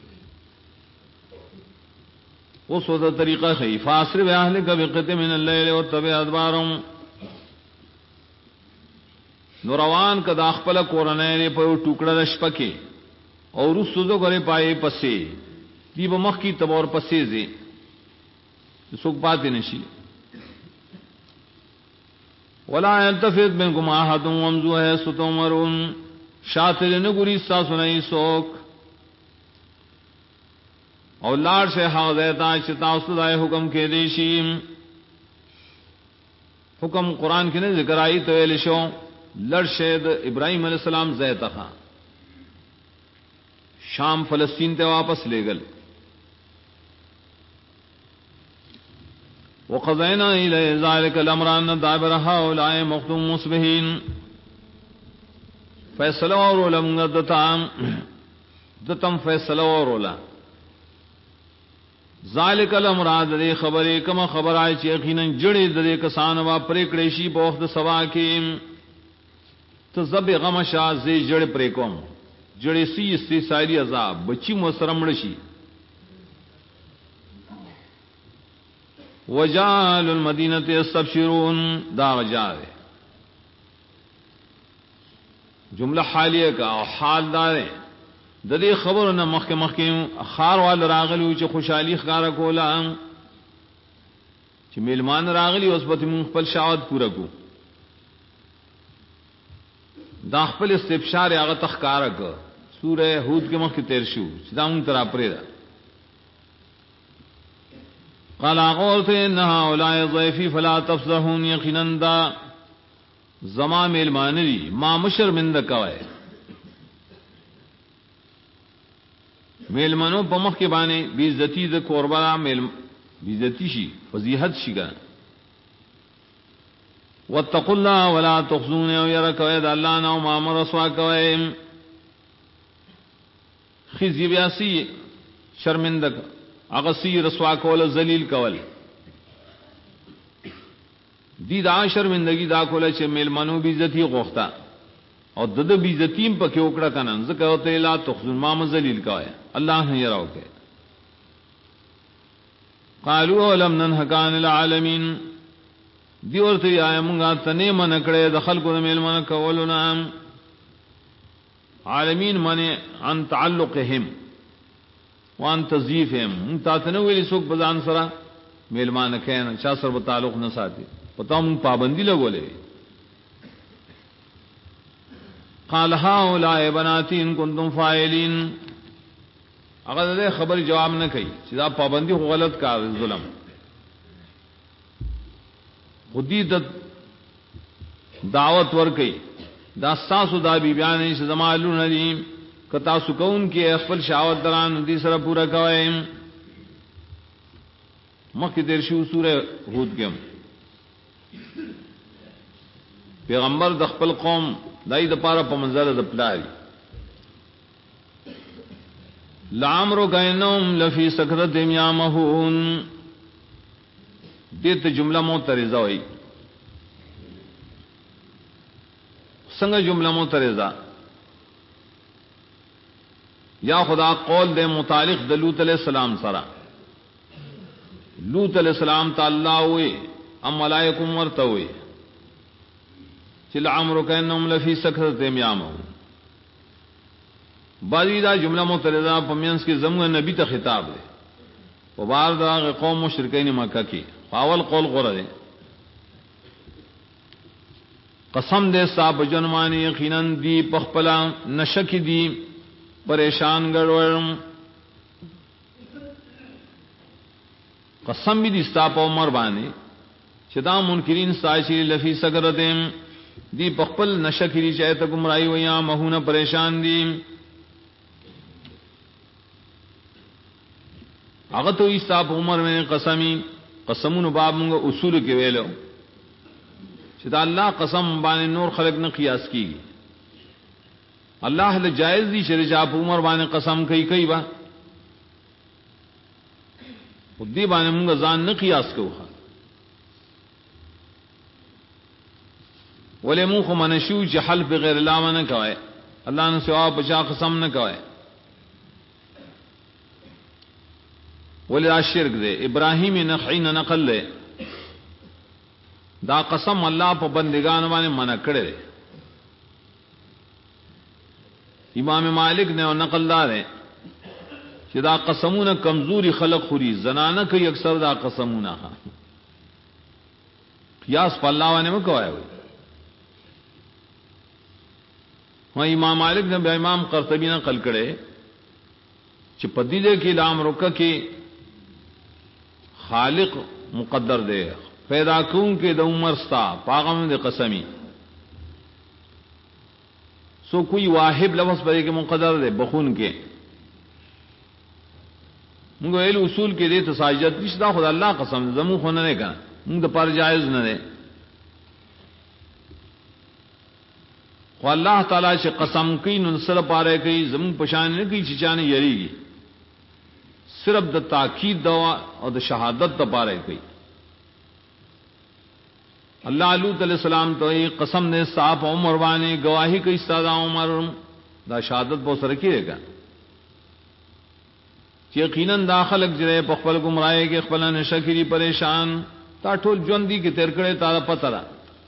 اوس ودا طریقہ ہے فاسر باهلک بقطع من الليل وتبع ادبارهم نوروان کدا خپل کورنۍ په ټوکړه د شپکه او رسوزو غره پای پسې دی به مخ کی تبور پسې زی څوک پاتې نشي ولا يلتفت منكم احد وامزوا ستمرون شاطر نګوري تاسو نه څوک او لار سے حاضرتا چې تاسو دای حکم کې دی شي حکم قران کې نه ذکر آئی ته ویل شو لړ شهد ابراهيم عليه السلام زیتها شام فلسطین ته واپس لېګل وقضينا الى ذلك الامر ان دابر هؤلاء مختوم مصبحين فیصلہ اور لم دتم فیصلہ اور ذالک الامراد دې خبرې کما خبر آی چې یقینا جړې دې کسان وا پرې کړې شي په وخت سبا کې ته زب غم شازې جړې پرې کوم جړې سی استثاری عذاب بچی مو سرمړ شي وجال المدینه یستبشرون دا وجال جمله حالیه کا حال دار د دې خبرونه مخکې خار وال راغلی چې خوشحالي ښکارا کوله چې میلمان راغلی اوس په موږ خپل شاوت پورا کو دا خپل استبشار هغه تخکارا کو سوره هود کې مخکې تیر شو چې دا مونږ تر اپرې ده قال اقولت ان هؤلاء ضيفي فلا تفضحون يقينا دا زما میلمان دي ما مشرمنده کوي میلمنو په مخ کې باندې بی عزتی د قربا میل بی عزتی شي فضیحت شي ګان واتقوا الله ولا تخزون او يركوا اذا الله نو ما امر رسوا کوي خزي بیاسی شرمنده هغه سی رسوا کول ذلیل کول دي دا شرمندگی دا کول چې میلمنو بی عزتی غوښتا او د بی عزتیم په کې وکړه کنه ځکه او ته لا تخزون ما ذلیل کوي الله نه یراو کې قالوا ولم ننهك عن العالمین دی ورته یا موږ ته نه من کړه د خلکو د میلمنه کولونه عالمین معنی عن تعلقهم وان تضیفهم ته نه ویل څوک بزان سره میلمانه کین چا سره تعلق نه ساتي پتہ موږ پابندی لګولې قال هؤلاء بناتي ان كنتم فاعلين اگر دې خبر جواب نه کوي چې دا پابندی خو غلط کار ظلم خودی د دعوت ور کوي دا ساسو دا بی بیان چې زمالو نه دي کتا سکون کې خپل شاوت دران دې سره پورا کوي مخکې در شو سوره هود کې پیغمبر د خپل قوم دای د پاره په منځره د پلاری لامرو کینهم لفی سکرت یامهون دې ته جمله معترضه وای څنګه جمله معترضه یا خدا قول دے متعلق د لوط علیہ السلام سره لوط علیہ السلام تعالی وی ام ملائکم ورته وی چې لعمرو کینهم لفی سکرت یامهون بعضی دا جمله معترضه په مینس کې زموږ نبی ته خطاب دی او بار دا قوم مشرکین مکه کې اول قول غره دی قسم دې صاحب جنمانی یقینا دی پخپلا نشک دی پریشان ګړول قسم دې صاحب عمر باندې چې دا منکرین سایشی لفی سکرتهم دی پخپل نشک دی چې ته گمراهی ویا مهونه پریشان دی هغه ته حساب عمر میں قسمونو باب موږ اصول کې ویلو چې دا الله قسم باندې نور خلق نه قیاس کیږي الله له جائز دي چې جاب عمر باندې قسم کوي با دې باندې موږ ځان نه قیاس کوو ولې موږ منشو چې حلف غیر الله نه کوي اللہ نے سوا بچا قسم نہ کوئے ولی دا شرک دے ابراہیم نخعی نہ نقل دے دا قسم اللہ پا بندگان وانے منع کرے دے امام مالک نے اور نقل دار ہے کہ دا قسمون کمزوری خلق خوری زنانہ کئی اکثر دا قسمون قیاس پا اللہ وانے میں کوئے ہوئی وہاں امام مالک نے بے امام قرطبی نقل کرے کہ پدیدے کی لام رکا کی خالق مقدر دے پیدا کون کے دا عمر ستا پاغم دے قسمی سو کوئی واحب لفظ پر کے مقدر دے بخون کے منگو ایل اصول کے دے تساجد نشتا خدا اللہ قسم زمو خونا نے کہا منگ دا پر جائز نہ دے خو اللہ تعالیٰ سے قسم کی ننسل پارے کئی زمو پشانے نے کئی چچانے یری گی صرف دا تاکید دوا اور دا شہادت دا پارے کئی اللہ علوت علیہ السلام تو ایک قسم نے صاحب عمر وانے گواہی کئی استاد عمر دا شہادت بہت سرکی رہے گا یقیناً داخل جرے پخپل گمرائے کے خپل نشکری پریشان تا ٹھول جوندی کے تیرکڑے تا پتہ رہا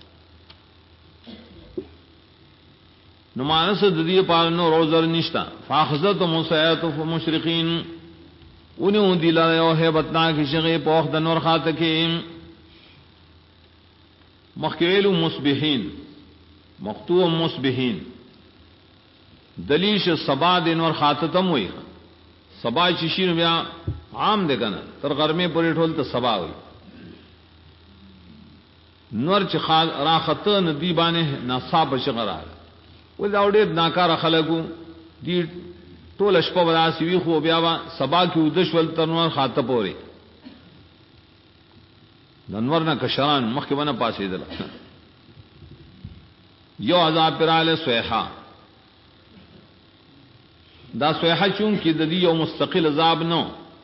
نمانس ددی پالنو روزر نشتا فاخذت مسیت مشرقین انہوں دلا رہے ہے بتنا کی شغی پوخ دنور خاتکیم مخیل مصبحین مقتوع مصبحین دلیش سبا دنور خاتتم ہوئی سبا چشین بیا عام دے کنا تر غرمے پوری ٹھول تو سبا ہوئی نور چ راخت ندی بانے نصاب شغرا وہ داوڑے ناکار خلقو دی ټول شپه ودا سی خو بیا وا سبا کی ودش ول تنور خاطه پوري ننور نہ کشران مخ ونه پاسې دل یو عذاب پر علی سویحا دا سویحا چون کی د یو مستقل عذاب نو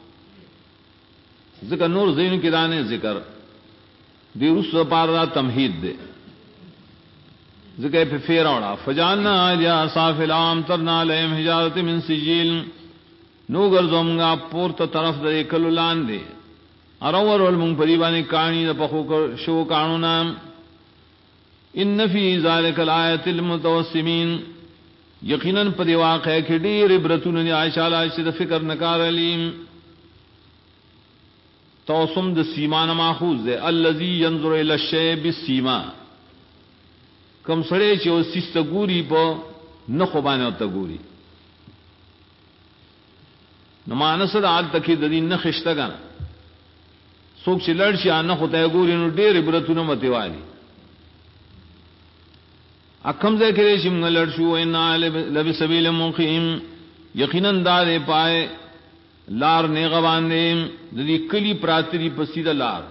ذکر نور زین کی دانے ذکر دی رس پار تمہید دے ذکر پہ فیروڑا فجعلنا علیہ صافل عام ترنا علیہم حجارت من سجیل نو گرزوم گا پورت طرف دے کلولان دے ارور والمنگ پریبانی کانی دا پخو شو کانونا ان فی ذالک الآیت المتوسمین یقیناً پدی واقع کی دیر عبرتون عائشہ عائشہ دا فکر نکار علیم توسم دا سیمان ماخوذ دے الذی ینظر الی الشیء بالسیما کم سڑے چو سست گوری پا نخو بانے ہوتا گوری نمانسد آل تکی ددین نخشتا گا سوک چی لڑشی آن نخو تا گوری نو دیر عبرتو نمتی والی اکم ذکرے چی منگا لڑشو اینا لبی سبیل مقیم یقیناً دارے پائے لار نیغا باندے ددی کلی پراتری پسید لار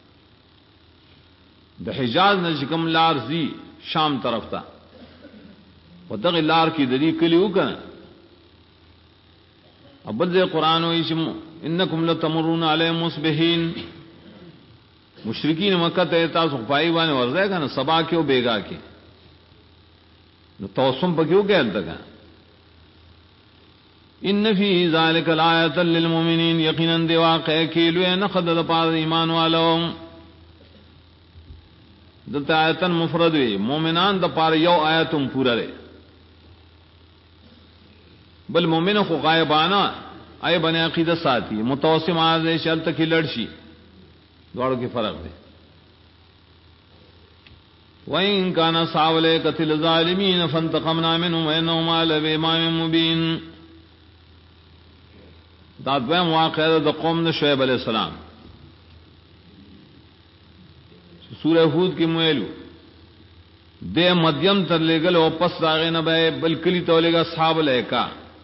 دا حجاز نشکم لار زی شام طرف تا ودغ لار کی دری کلیو کا ابد قرآن و اسم انکم لتمرون علی مصبحین مشرکین مکہ تیتا سخفائی بانے ورزائے گا نا سبا کیوں بیگا کی نو توسم پا کیوں کہل تکا ان فی ذالک الآیت للمومنین یقیناً دے واقع کیلوے نخد دپار ایمان والوں دلتا آیتن مفرد وی مومنان دا پار یو آیتم پورا رے بل مومن خو غائبانا آئے بنے عقیدہ ساتھی متوسم آدھے شل تکی لڑشی دوارو کی فرق دے وَإِن كَانَ صَاوَلَيْ قَتِلَ الظَّالِمِينَ فَانْتَقَمْنَا مِنْهُمْ وَإِنَّهُمَا لَبِإِمَامٍ مُبِينٍ دا دویم واقعہ دا قوم شعیب علیہ السلام سورہ ہود کی مویلو دے مدین تر لے گل او پس داغے نہ بے بلکلی تو لے گا صحاب لے کا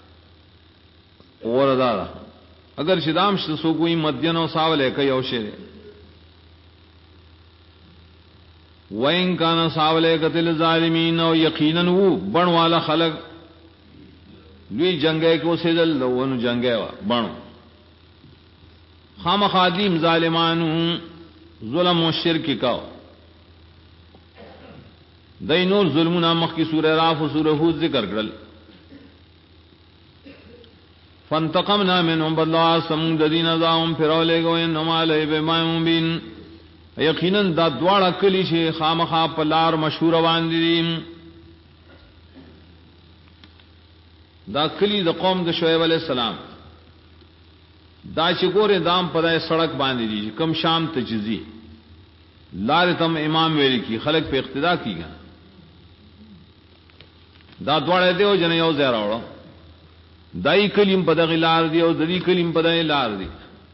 اور دارا اگر شدام سو کوئی مدین او صحاب لے کا یو شے وَإِن كَانَ صَحَابُ الْقَتْلِ الظَّالِمِينَ او یقیناً وہ بن والا خلق لوی جنگے کو سیدل ون جنگے بن خام خادیم ظالمان ظلم و شرک کا دای نور ظلمنا مخ کی سورہ راف و سورہ ہود ذکر کرل فانتقمنا منهم بدلا سمود الذين ظلموا فرولګو انهم علی بما مبین یقینا دا دواړه کلی شي خامخا پلار مشهور باندې دي دا کلی د قوم د شعیب علیہ السلام دا چې ګوره دام پدای سړک باندې دي کم شام ته چیزي لار تم امام ویل کی خلق په اقتدا کیږي دا دواړه دیو جن یو ځای راوړو دای کلیم په دغه لار دی او د دې کلیم په دغه لار دی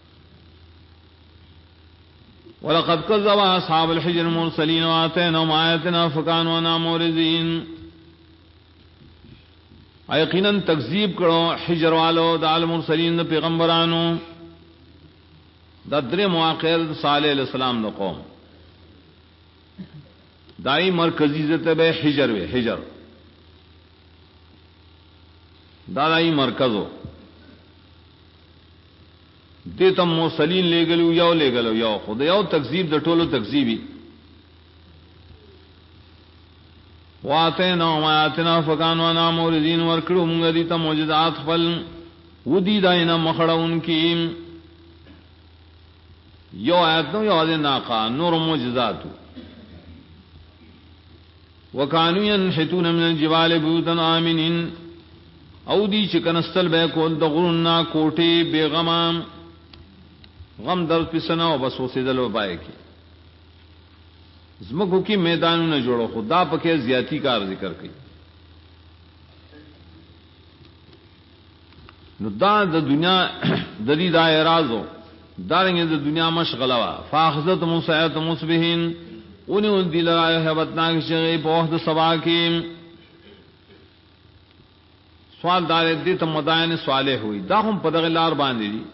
ولقد كذب اصحاب الحجر المرسلين واتيناهم آياتنا فكانوا عنها معرضين یقینا تکذیب کړو حجر والو د المرسلین پیغمبرانو د درې مواقع صالح علیہ السلام د قوم دای مرکزی ذته به حجر وی حجر دای مرکزو دته مرسلین لګلو یو خدای یو تکذیب د ټولو تکذیبی واتینا آیاتنا فکانوا عنها معرضین ورکړو موږ دې ته معجزات خپل ودی داینا مخړون کی یو آیات نو یو د ناقا نور معجزات وکانو ينحتون من الجبال بيوتا آمنين او دی چې کنستل به کول د غرنا کوټي بیغمام غم در پسنا او بس وسیدل وبای کی زمکو کی میدانونه جوړو خدا پکې زیاتی کار ذکر کړي نو دا د دنیا د دې دای رازو دارنګ د دنیا مشغله وا فاخذت مصیات مصبحین اونې دل هبتناک شي په وخت سبا کې سوال دار دې ته مدائن صالح ہوئی دا هم په دغه لار باندې دي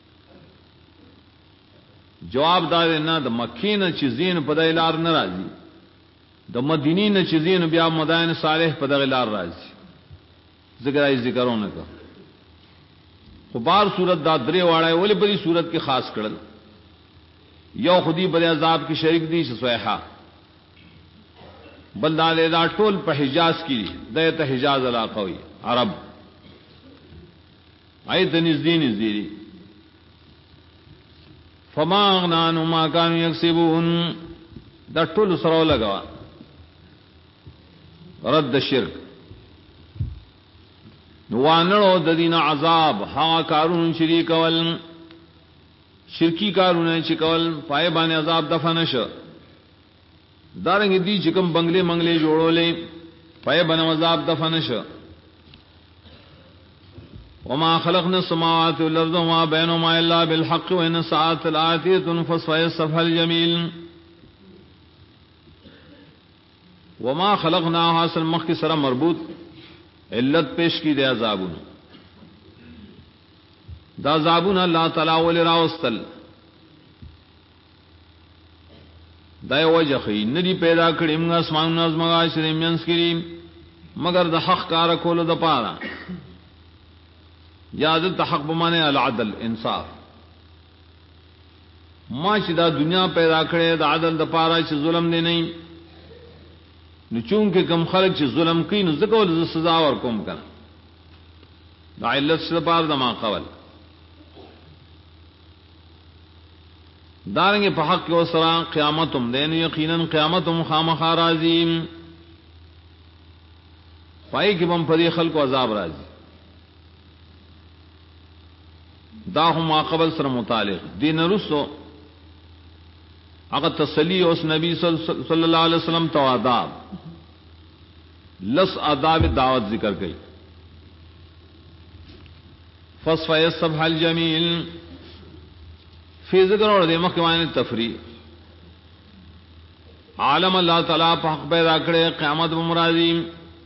جواب دار نه د مکینه چې زین په دغه لار نه راځي د مدینی نه چې زین بیا مدائن صالح په دغه لار راځي ذکرونه کا خو بار صورت دا درې واړی ولې په دې صورت کې خاص کړل یو خودی بل عذاب کې شریک دي سویحا بل دا ټول په حجاز کې دی ته حجاز علاقه وي عرب ایت نزدین فما اغنان ما كانوا يكسبون دا ټول سره لگا رد شرک نوانړو د دین عذاب ها کارون شریک ول شرکی کارونه چې کول پای باندې عذاب دفن شو دارنګ دي چې کوم بنگلې منگلې جوړولې پای باندې عذاب دفن شو وما خلقنا السماوات والارض وما بينهما الا بالحق وان الساعه لاتيه فاصفح الصفح الجميل وما خلقنا حاصل مخ سره مربوط علت پیش کی دے عذابون دا عذابون اللہ تعالی ول راوستل دا وجه خی ندی پیدا کړي موږ اسمان نظم غاشر مینس کړي مگر د حق کار کولو د پاره یاد د حق بمانه العدل انصاف ما چې دا دنیا پیدا کړي د عدل د پاره چې ظلم نه نه نو چون کې کم خلق چې ظلم کوي نو زکه ول سزا ورکوم کنه دا علت سره بار د ما قول دارنګ په حق او سره قیامت هم دین یقینا قیامت هم خامخا راځي پای کې هم په خلکو عذاب راځي دا هم عقبل سره متعلق دین رسو هغه تسلی اوس نبی صلی الله علیه وسلم تو آداب لس آداب دعوت ذکر کړي فصفى الصبح الجميل فی ذکر اور دے مخوان تفریح عالم اللہ تعالی په حق پیدا کړي قیامت بمرادیم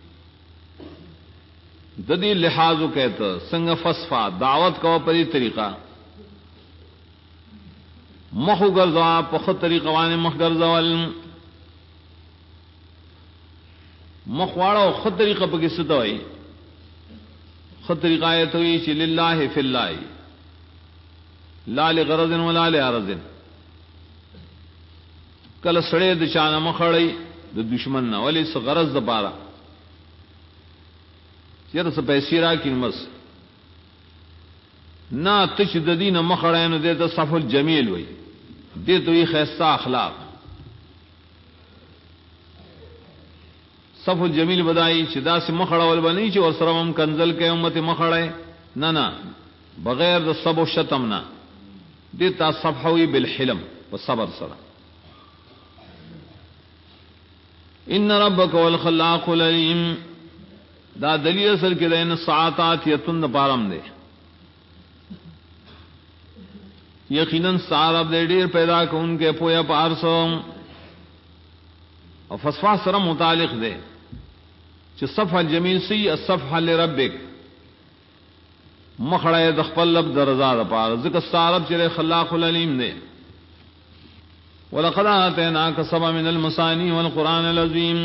د دې لحاظ کہتا څنګه فصفا دعوت کو په دې طریقہ مخ ګرځا په خو طریقه باندې مخ ګرځول مخ واړو خو طریقه په کې ستوي خو طریقه ایت وی چې لله فی الله لا لغرض ولا لعرض کله سړی د چانه مخړی د دشمن نه ولی څه غرض د پاره 400 پیسې را کینمس نا تش د دین مخړای نو دې ته صف الجمیل وای دې ته یې خیستا اخلاق صف الجمیل بدای چې دا سم مخړول بنی چې ورسره هم کنزل کې امت مخړای نه بغیر د صب او شتم نه دې ته صفحوی بالحلم والصبر سره ان ربک والخلاق العلیم دا دلیل اصل کې د ان ساعات یتن پارم دی یقینا سارب دې ډیر پیدا کوونکې پویا پارسو او فصفا سره متعلق دی چې صفح الجمیل سی الصفح لربک مخړه د خپل لب درزا د پاره ځکه سارب چې خلاق العلیم دی ولقد آتيناك سبعا من المثاني والقرآن العظيم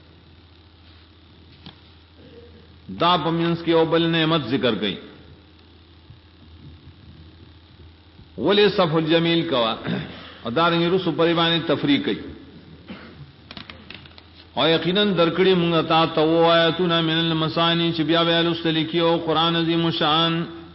دا پمینس کی او بل نعمت ذکر گئی ولی صف الجمیل کوا اور دارنگی رسو پریبانی تفریق گئی اور یقیناً درکڑی منگتا تو آیتنا من المثانی چی بیا بیا لستلکی او قرآن عظیم شان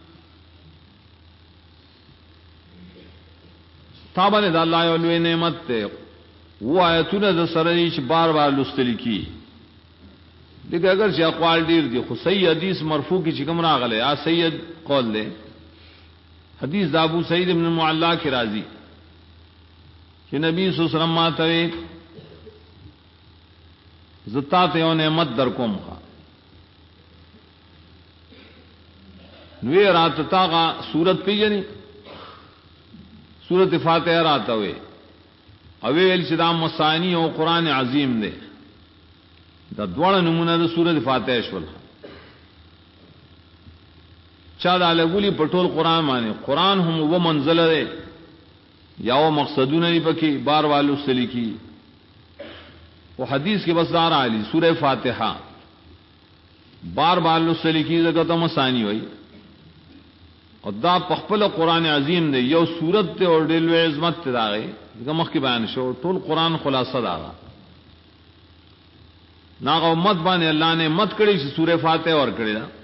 تابانه د الله یو لوی نعمت ته و آیتونه د سره چې بار بار لستل کی دغه اگر چې اقوال ډیر دي خو صحیح حدیث مرفوع کی چې کوم راغله ا سید قول له حدیث د ابو سعید ابن المعلا کی راضی چې نبی صلی الله علیه وسلم ماته زتا ته یو نعمت در کوم نوې رات تاغه صورت پیجنې سورۃ فاتحہ راته وي او ویل چې دا مثانی او قران عظیم دی دا دوړ نمونه د سورۃ فاتحہ شول چا دا لګولي پټول قران باندې قران هم و منزله دی یا و مقصدونه دی پکې بار والو سلیکی او حدیث کې بس دار علی سورۃ فاتحہ بار والو سلیکی دغه ته مثانی وای او دا پخپل قران عظیم دی یو صورت ته اور ډېر عظمت ته راغی دغه مخکې بیان شو ټول قران خلاصه دا ناغه امت باندې الله نے مت کړی چې سورہ فاتحه ور کړی دا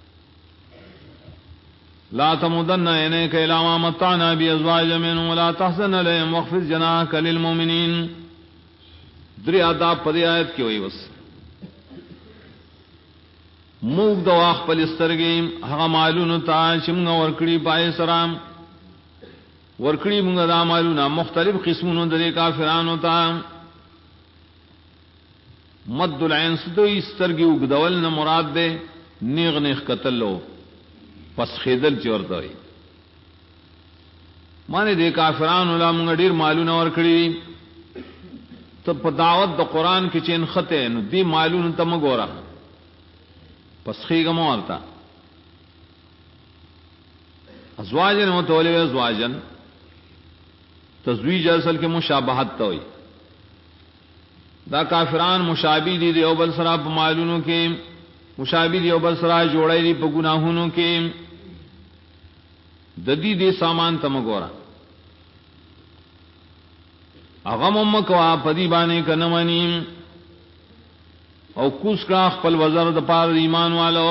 لا تمدن عینیک الی ما متعنا بازواج منهم ولا تحزن علیهم واخفض جناحك للمؤمنین درې آداب په دې آیت کې وایي وس موږ د واخ په لسترګې هغه مالونو ته چې موږ ورکړي پای سلام ورکړي موږ د مالونو مختلف قسمونو د کافرانو ته مد العين ستوي سترګې وګدول نه مراد ده نیغ نیغ قتلو پس خیدل چورته وي معنی د کافرانو لا موږ ډیر مالونه ورکړي ته په دعوت د قران کې چې ان خطه نو دی مالونو ته مګورا پس خیګه مورتا ازواجن متولي ازواجن تزویج اصل کې مشابهت ته وي دا کافران مشابه دي او بل سره په مالونو کې مشابه دي او بل سره جوړای دي په ګناهونو کې د دې سامان ته مګورا هغه مکوا پدی باندې کنمانی او کوس کا خپل وزر د پار ایمان والو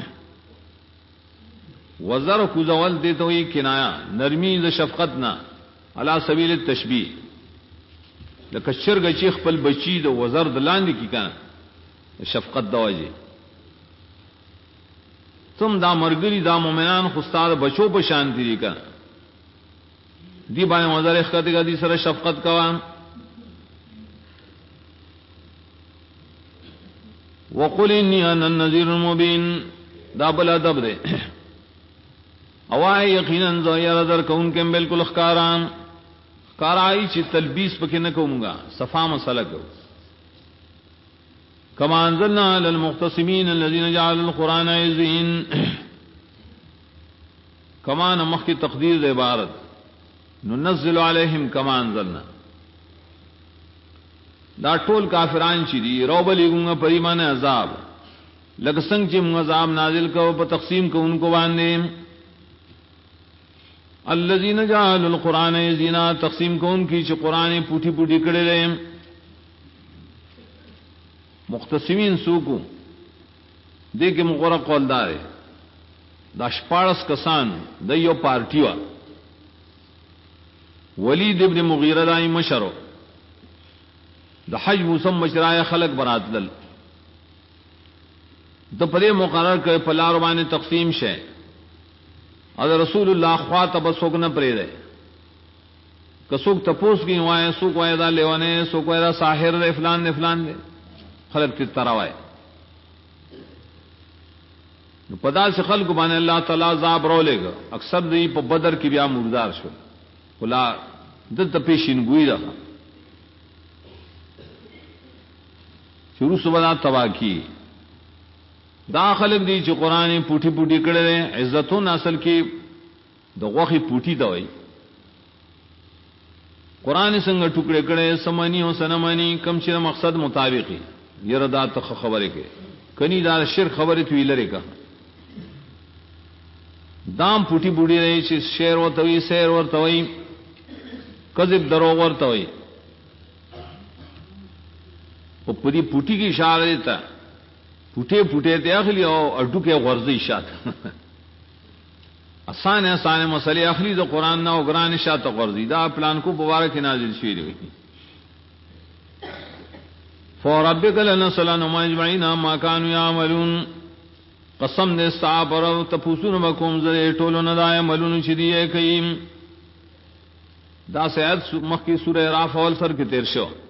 وزر کو زول دیته وی کنایا نرمی د شفقت نه علی سبیل التشبیه لکه شرګ چې خپل بچی د وزر د لاندې کی کنه شفقت دواجی تم دا مرګری دا مومنان خو ستاره بچو په شان دي کنه دی باندې وزر اخته دی سره شفقت کوه وقل انی انا النذیر المبین دا بل ادب دے اوای یقینا ذو یرا در کون کې بالکل خکاران کارای چې تلبیس پکې نه کومګه صفا مسله کو کما انزلنا علی المختصمین الذين جعلوا القران عظیم کما نمخ کی تقدیر عبارت ننزل علیہم کما انزلنا دا ټول کافران چې دي روبلیګو په ایمان عذاب لکه څنګه چې موږ عذاب نازل کوو په تقسیم کوونکو باندې الذين جعلوا القران عظیما تقسیم کوونکی چې قران پوټي پوټي کړي مختصمین سوکو دې کې مغرق قولدار دا شپارس کسان د یو پارټي وا ولید ابن مغیره دای مشرو د حج موسم مشرای خلق براتل د پرې مقرر کړ په لار باندې تقسیم شه او رسول الله خواطب سوګ نه پرې ده کڅوګ تپوس کی وای سوګ وای دا لیونه سوګ وای دا ساحر ده فلان نه فلان ده خلق تی تراوای نو پدا سے خلق باندې الله تعالی عذاب رولېګ اکثر دی په بدر کې بیا مردار شو کلا دلته پیشین ګوي ده شروع سبا تواکی دا خلق دی چې قران پوټي پوټي کړي عزتون اصل کې د غوخي پوټي دوي قران څنګه ټوکړه کړي سمانی او سنمانی کم چې مقصد مطابقي يردا ته خبره کې کني دا شرک خبره توی لري کا دام پوټي بوډي نه چې شعر ورته وي سیر ورته وي کذب دروغ ورته وي او پوری پوټي کی اشاره ده پوټه پوټه ته اخلي او اډو کې غرضی شات آسان مسئلے اخلي د قران نه او قران شاته غرضی دا پلان کو مبارک نازل شوی دی فوربک لنصلن ما اجمعین ما كانوا يعملون قسم دې صابر او تفوسون مکم زره ټولو نه دای عملون چې دی کوي دا سیاد مخکی سورہ راف اول سر کې تیر شو